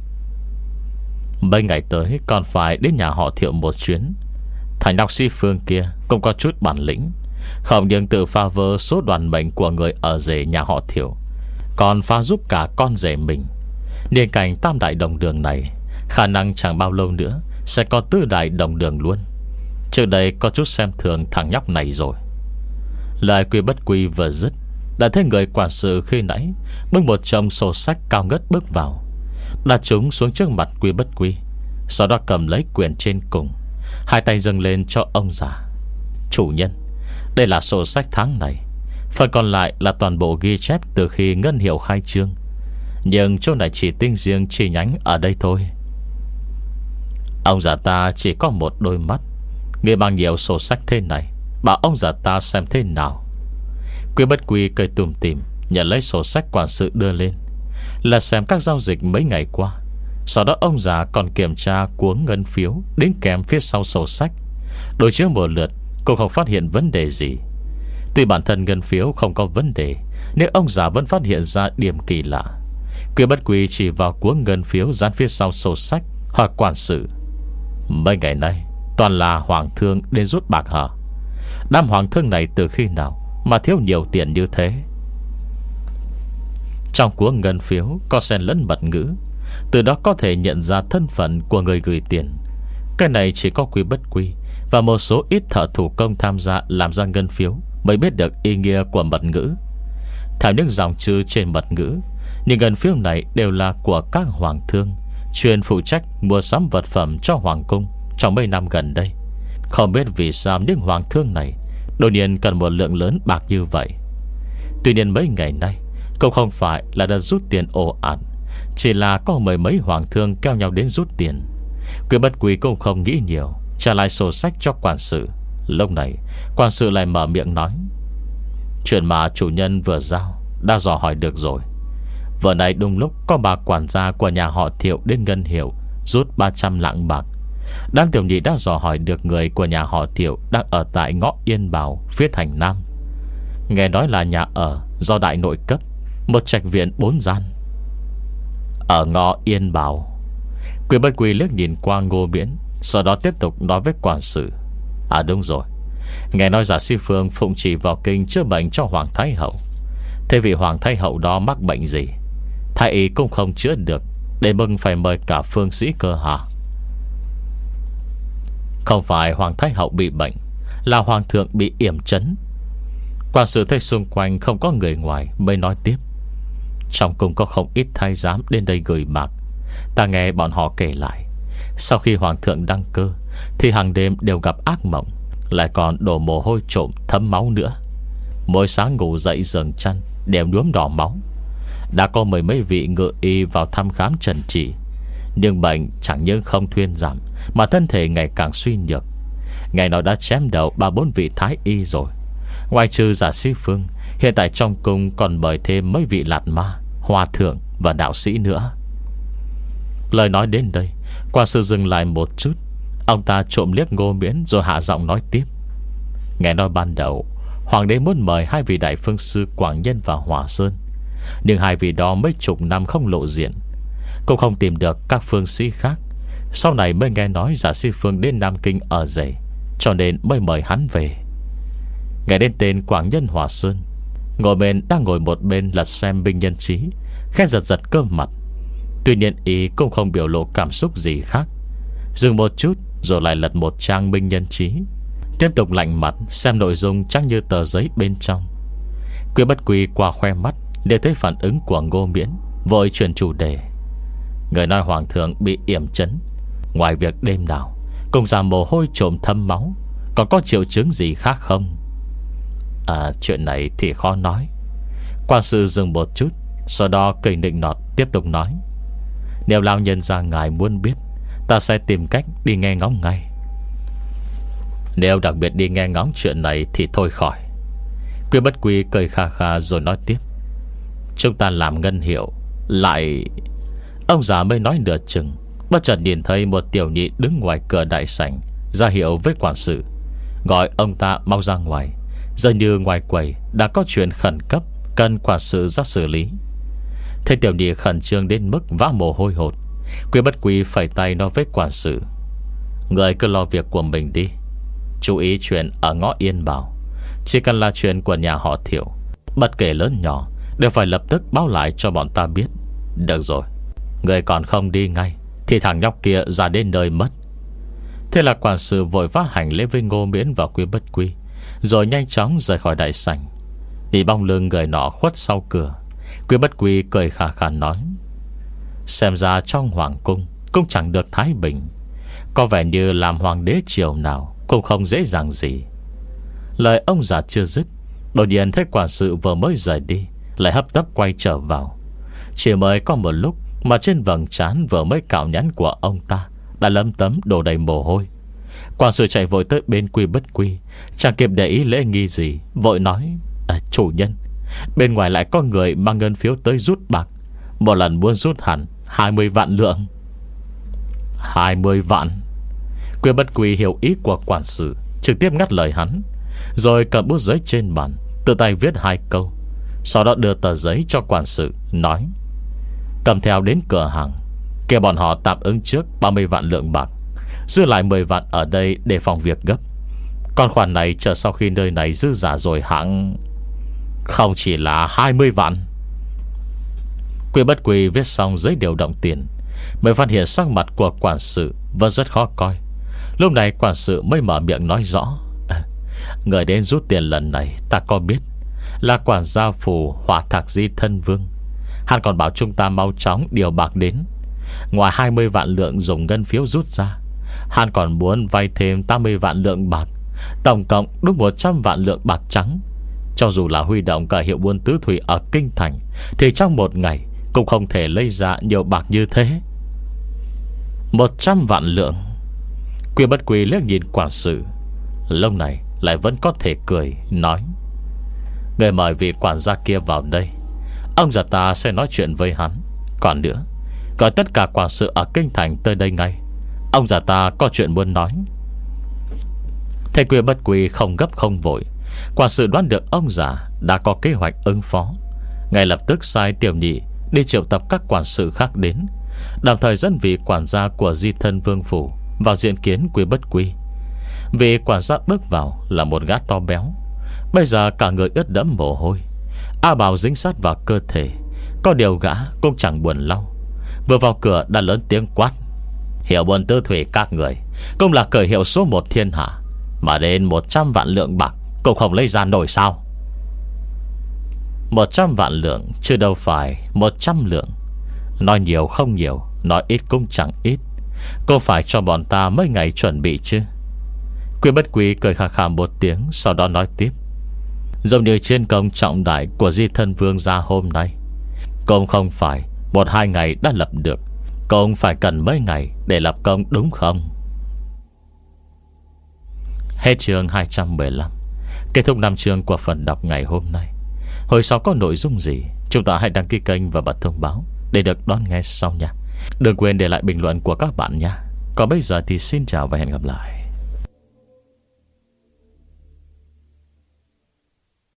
mấy ngày tới còn phải đến nhà họ Thiệu một chuyến. Thành Đọc Sĩ Phương kia cũng có chút bản lĩnh, không những tự phá vỡ số đoàn mệnh của người ở rể nhà họ Thiệu, còn phá giúp cả con rể mình. Niên cảnh tam đại đồng đường này, khả năng chẳng bao lâu nữa sẽ có tứ đại đồng đường luôn. Trước đây có chút xem thường thằng nhóc này rồi. Lời Quy Bất Quy vừa dứt, đã thấy người quản sự khi nãy bưng một chồng sổ sách cao ngất bước vào, đặt chúng xuống trước mặt Quy Bất Quy, sau đó cầm lấy quyển trên cùng, hai tay dâng lên cho ông già: chủ nhân, đây là sổ sách tháng này. Phần còn lại là toàn bộ ghi chép từ khi ngân hiệu khai trương, nhưng chỗ này chỉ tinh riêng chi nhánh ở đây thôi. Ông già ta chỉ có một đôi mắt, người mang nhiều sổ sách thế này, bảo ông già ta xem thế nào. Quy Bất Quy cười tùm tìm nhận lấy sổ sách quản sự đưa lên, là xem các giao dịch mấy ngày qua. Sau đó ông già còn kiểm tra cuốn ngân phiếu đính kèm phía sau sổ sách, đối chiếu một lượt cũng không phát hiện vấn đề gì. Tuy bản thân ngân phiếu không có vấn đề, nhưng ông già vẫn phát hiện ra điểm kỳ lạ. Quy Bất Quy chỉ vào cuốn ngân phiếu dán phía sau sổ sách, hỏi quản sự: mấy ngày nay toàn là hoàng thương đến rút bạc hả? Đám hoàng thương này từ khi nào mà thiếu nhiều tiền như thế? Trong cuốn ngân phiếu có xen lẫn mật ngữ, từ đó có thể nhận ra thân phận của người gửi tiền. Cái này chỉ có Quy Bất Quy và một số ít thợ thủ công tham gia làm ra ngân phiếu mới biết được ý nghĩa của mật ngữ. Theo những dòng chữ trên mật ngữ, những ngân phiếu này đều là của các hoàng thương chuyên phụ trách mua sắm vật phẩm cho hoàng cung trong mấy năm gần đây. Không biết vì sao những hoàng thương này đột nhiên cần một lượng lớn bạc như vậy. Tuy nhiên mấy ngày nay cũng không phải là đợt rút tiền ồ ạt, chỉ là có mười mấy hoàng thương kéo nhau đến rút tiền. Quy Bất Quy cũng không nghĩ nhiều, trả lại sổ sách cho quản sự. Lúc này quản sự lại mở miệng nói: chuyện mà chủ nhân vừa giao đã dò hỏi được rồi. Vừa nãy đúng lúc có bà quản gia của nhà họ Thiệu đến ngân hiệu rút ba trăm lạng bạc. Đan tiểu nhị đã dò hỏi được người của nhà họ Thiệu đang ở tại ngõ Yên Bảo phía thành Nam. Nghe nói là nhà ở do đại nội cấp, một trạch viện bốn gian ở ngõ Yên Bảo. Quy Bất Quy liếc nhìn qua Ngô Miễn, sau đó tiếp tục nói với quản sự: à đúng rồi, nghe nói Giả Sĩ Phương phụng chỉ vào kinh chữa bệnh cho Hoàng Thái Hậu. Thế vì Hoàng Thái Hậu đó mắc bệnh gì, thái y cũng không chữa được, để mừng phải mời cả phương sĩ cơ hả? Không phải Hoàng Thái Hậu bị bệnh, là Hoàng thượng bị yểm chấn. Quản sự thấy xung quanh không có người ngoài, mới nói tiếp: trong cung có không ít thái giám đến đây gửi bạc. Ta nghe bọn họ kể lại, sau khi Hoàng thượng đăng cơ thì hàng đêm đều gặp ác mộng, lại còn đổ mồ hôi trộm thấm máu nữa. Mỗi sáng ngủ dậy giường chăn đều nhuốm đỏ máu. Đã có mười mấy vị ngự y vào thăm khám trần trị, nhưng bệnh chẳng những không thuyên giảm, mà thân thể ngày càng suy nhược. Ngày nó đã chém đầu ba bốn vị thái y rồi. Ngoài trừ Giả Sĩ Phương, hiện tại trong cung còn mời thêm mấy vị lạt ma, hòa thượng và đạo sĩ nữa. Lời nói đến đây, quản sự dừng lại một chút. Ông ta trộm liếc Ngô Miễn rồi hạ giọng nói tiếp: nghe nói ban đầu hoàng đế muốn mời hai vị đại phương sư Quảng Nhân và Hòa Sơn, nhưng hai vị đó mấy chục năm không lộ diện, cũng không tìm được các phương sĩ khác. Sau này mới nghe nói Giả Si Phương đến Nam Kinh ở rể, cho nên mới mời hắn về. Nghe đến tên Quảng Nhân Hòa Sơn, Ngô Mên đang ngồi một bên lật xem binh nhân chí, khẽ giật giật cơ mặt. Tuy nhiên y cũng không biểu lộ cảm xúc gì khác, dừng một chút rồi lại lật một trang binh nhân chí, tiếp tục lạnh mặt xem nội dung chắc như tờ giấy bên trong. Quy Bất Quy qua khoe mắt để thấy phản ứng của Ngô Miễn, vội chuyển chủ đề. Người nói hoàng thượng bị yểm chấn, ngoài việc đêm nào cùng ra mồ hôi trộm thâm máu, còn có triệu chứng gì khác không? À, chuyện này thì khó nói. Quan sư dừng một chút, sau đó cười nịnh nọt tiếp tục nói. Nếu lão nhân gia ngài muốn biết, ta sẽ tìm cách đi nghe ngóng ngay. Nếu đặc biệt đi nghe ngóng chuyện này thì thôi khỏi. Quy Bất Quy cười kha kha rồi nói tiếp. Chúng ta làm ngân hiệu lại... Ông già mới nói nửa chừng, bất chợt nhìn thấy một tiểu nhị đứng ngoài cửa đại sảnh, ra hiệu với quản sự, gọi ông ta mau ra ngoài. Giờ như ngoài quầy đã có chuyện khẩn cấp cần quản sự ra xử lý. Thế tiểu nhị khẩn trương đến mức vã mồ hôi hột. Quy Bất Quy phẩy tay nói với quản sự. Người cứ lo việc của mình đi, chú ý chuyện ở ngõ Yên Bảo. Chỉ cần là chuyện của nhà họ Thiệu, bất kể lớn nhỏ, đều phải lập tức báo lại cho bọn ta biết. Được rồi, người còn không đi ngay thì thằng nhóc kia ra đến nơi mất. Thế là quản sự vội vã hành lễ với Ngô Miễn và Quy Bất Quy, rồi nhanh chóng rời khỏi đại sảnh. Thì bóng lưng người nọ khuất sau cửa, Quy Bất Quy cười khà khà nói. Xem ra trong hoàng cung cũng chẳng được thái bình, có vẻ như làm hoàng đế triều nào cũng không dễ dàng gì. Lời ông già chưa dứt, đột nhiên thấy quản sự vừa mới rời đi lại hấp tấp quay trở vào. Chỉ mới có một lúc mà trên vầng trán vừa mới cạo nhẵn của ông ta đã lấm tấm đổ đầy mồ hôi. Quản sự chạy vội tới bên Quy Bất Quy, chẳng kịp để ý lễ nghi gì, vội nói. À, chủ nhân, bên ngoài lại có người mang ngân phiếu tới rút bạc, một lần muốn rút hẳn hai mươi vạn lượng. Hai mươi vạn? Quy Bất Quy hiểu ý của quản sự, trực tiếp ngắt lời hắn, rồi cầm bút giấy trên bàn, tự tay viết hai câu, sau đó đưa tờ giấy cho quản sự, nói. Cầm theo đến cửa hàng, kêu bọn họ tạm ứng trước ba mươi vạn lượng bạc, giữ lại mười vạn ở đây để phòng việc gấp. Còn khoản này chờ sau khi nơi này dư giả rồi hãng... Không chỉ là hai mươi vạn. Quy Bất Quy viết xong giấy điều động tiền, mới phát hiện sắc mặt của quản sự vẫn rất khó coi. Lúc này quản sự mới mở miệng nói rõ. À, người đến rút tiền lần này ta có biết, là quản gia phủ Hỏa Thạc Di thân vương. Hắn còn bảo chúng ta mau chóng điều bạc đến. Ngoài hai mươi vạn lượng dùng ngân phiếu rút ra, hắn còn muốn vay thêm tám mươi vạn lượng bạc, tổng cộng đúng một trăm vạn lượng bạc trắng. Cho dù là huy động cả hiệu buôn tứ thủy ở kinh thành, thì trong một ngày cũng không thể lấy ra nhiều bạc như thế. Một trăm vạn lượng. Quy Bất Quy liếc nhìn quản sự, lúc này lại vẫn có thể cười, nói. Người mời vị quản gia kia vào đây, ông già ta sẽ nói chuyện với hắn. Còn nữa, gọi tất cả quản sự ở kinh thành tới đây ngay, ông già ta có chuyện muốn nói. Thầy Quy Bất Quy không gấp không vội. Quản sự đoán được ông già đã có kế hoạch ứng phó, ngay lập tức sai tiểu nhị đi triệu tập các quản sự khác đến, đồng thời dẫn vị quản gia của Di Thân Vương phủ vào diện kiến Quy Bất Quy. Vị quản gia bước vào là một gã to béo, bây giờ cả người ướt đẫm mồ hôi, áo bào dính sát vào cơ thể. Có điều gã cũng chẳng buồn lau, vừa vào cửa đã lớn tiếng quát. Hiệu buôn tư thủy các người cũng là cởi hiệu số một thiên hạ, mà đến một trăm vạn lượng bạc cũng không lấy ra nổi sao? Một trăm vạn lượng chứ đâu phải một trăm lượng. Nói nhiều không nhiều, nói ít cũng chẳng ít. Cô phải cho bọn ta mấy ngày chuẩn bị chứ. Quy Bất Quy cười khà khà một tiếng, sau đó nói tiếp. Giống như trên công trọng đại của Di Thân Vương gia hôm nay, cũng không phải một hai ngày đã lập được, cũng phải cần mấy ngày để lập công, đúng không? Hết chương hai trăm mười lăm. Kết thúc năm chương của phần đọc ngày hôm nay. Hồi sau có nội dung gì, chúng ta hãy đăng ký kênh và bật thông báo để được đón nghe sau nha. Đừng quên để lại bình luận của các bạn nha. Còn bây giờ thì xin chào và hẹn gặp lại.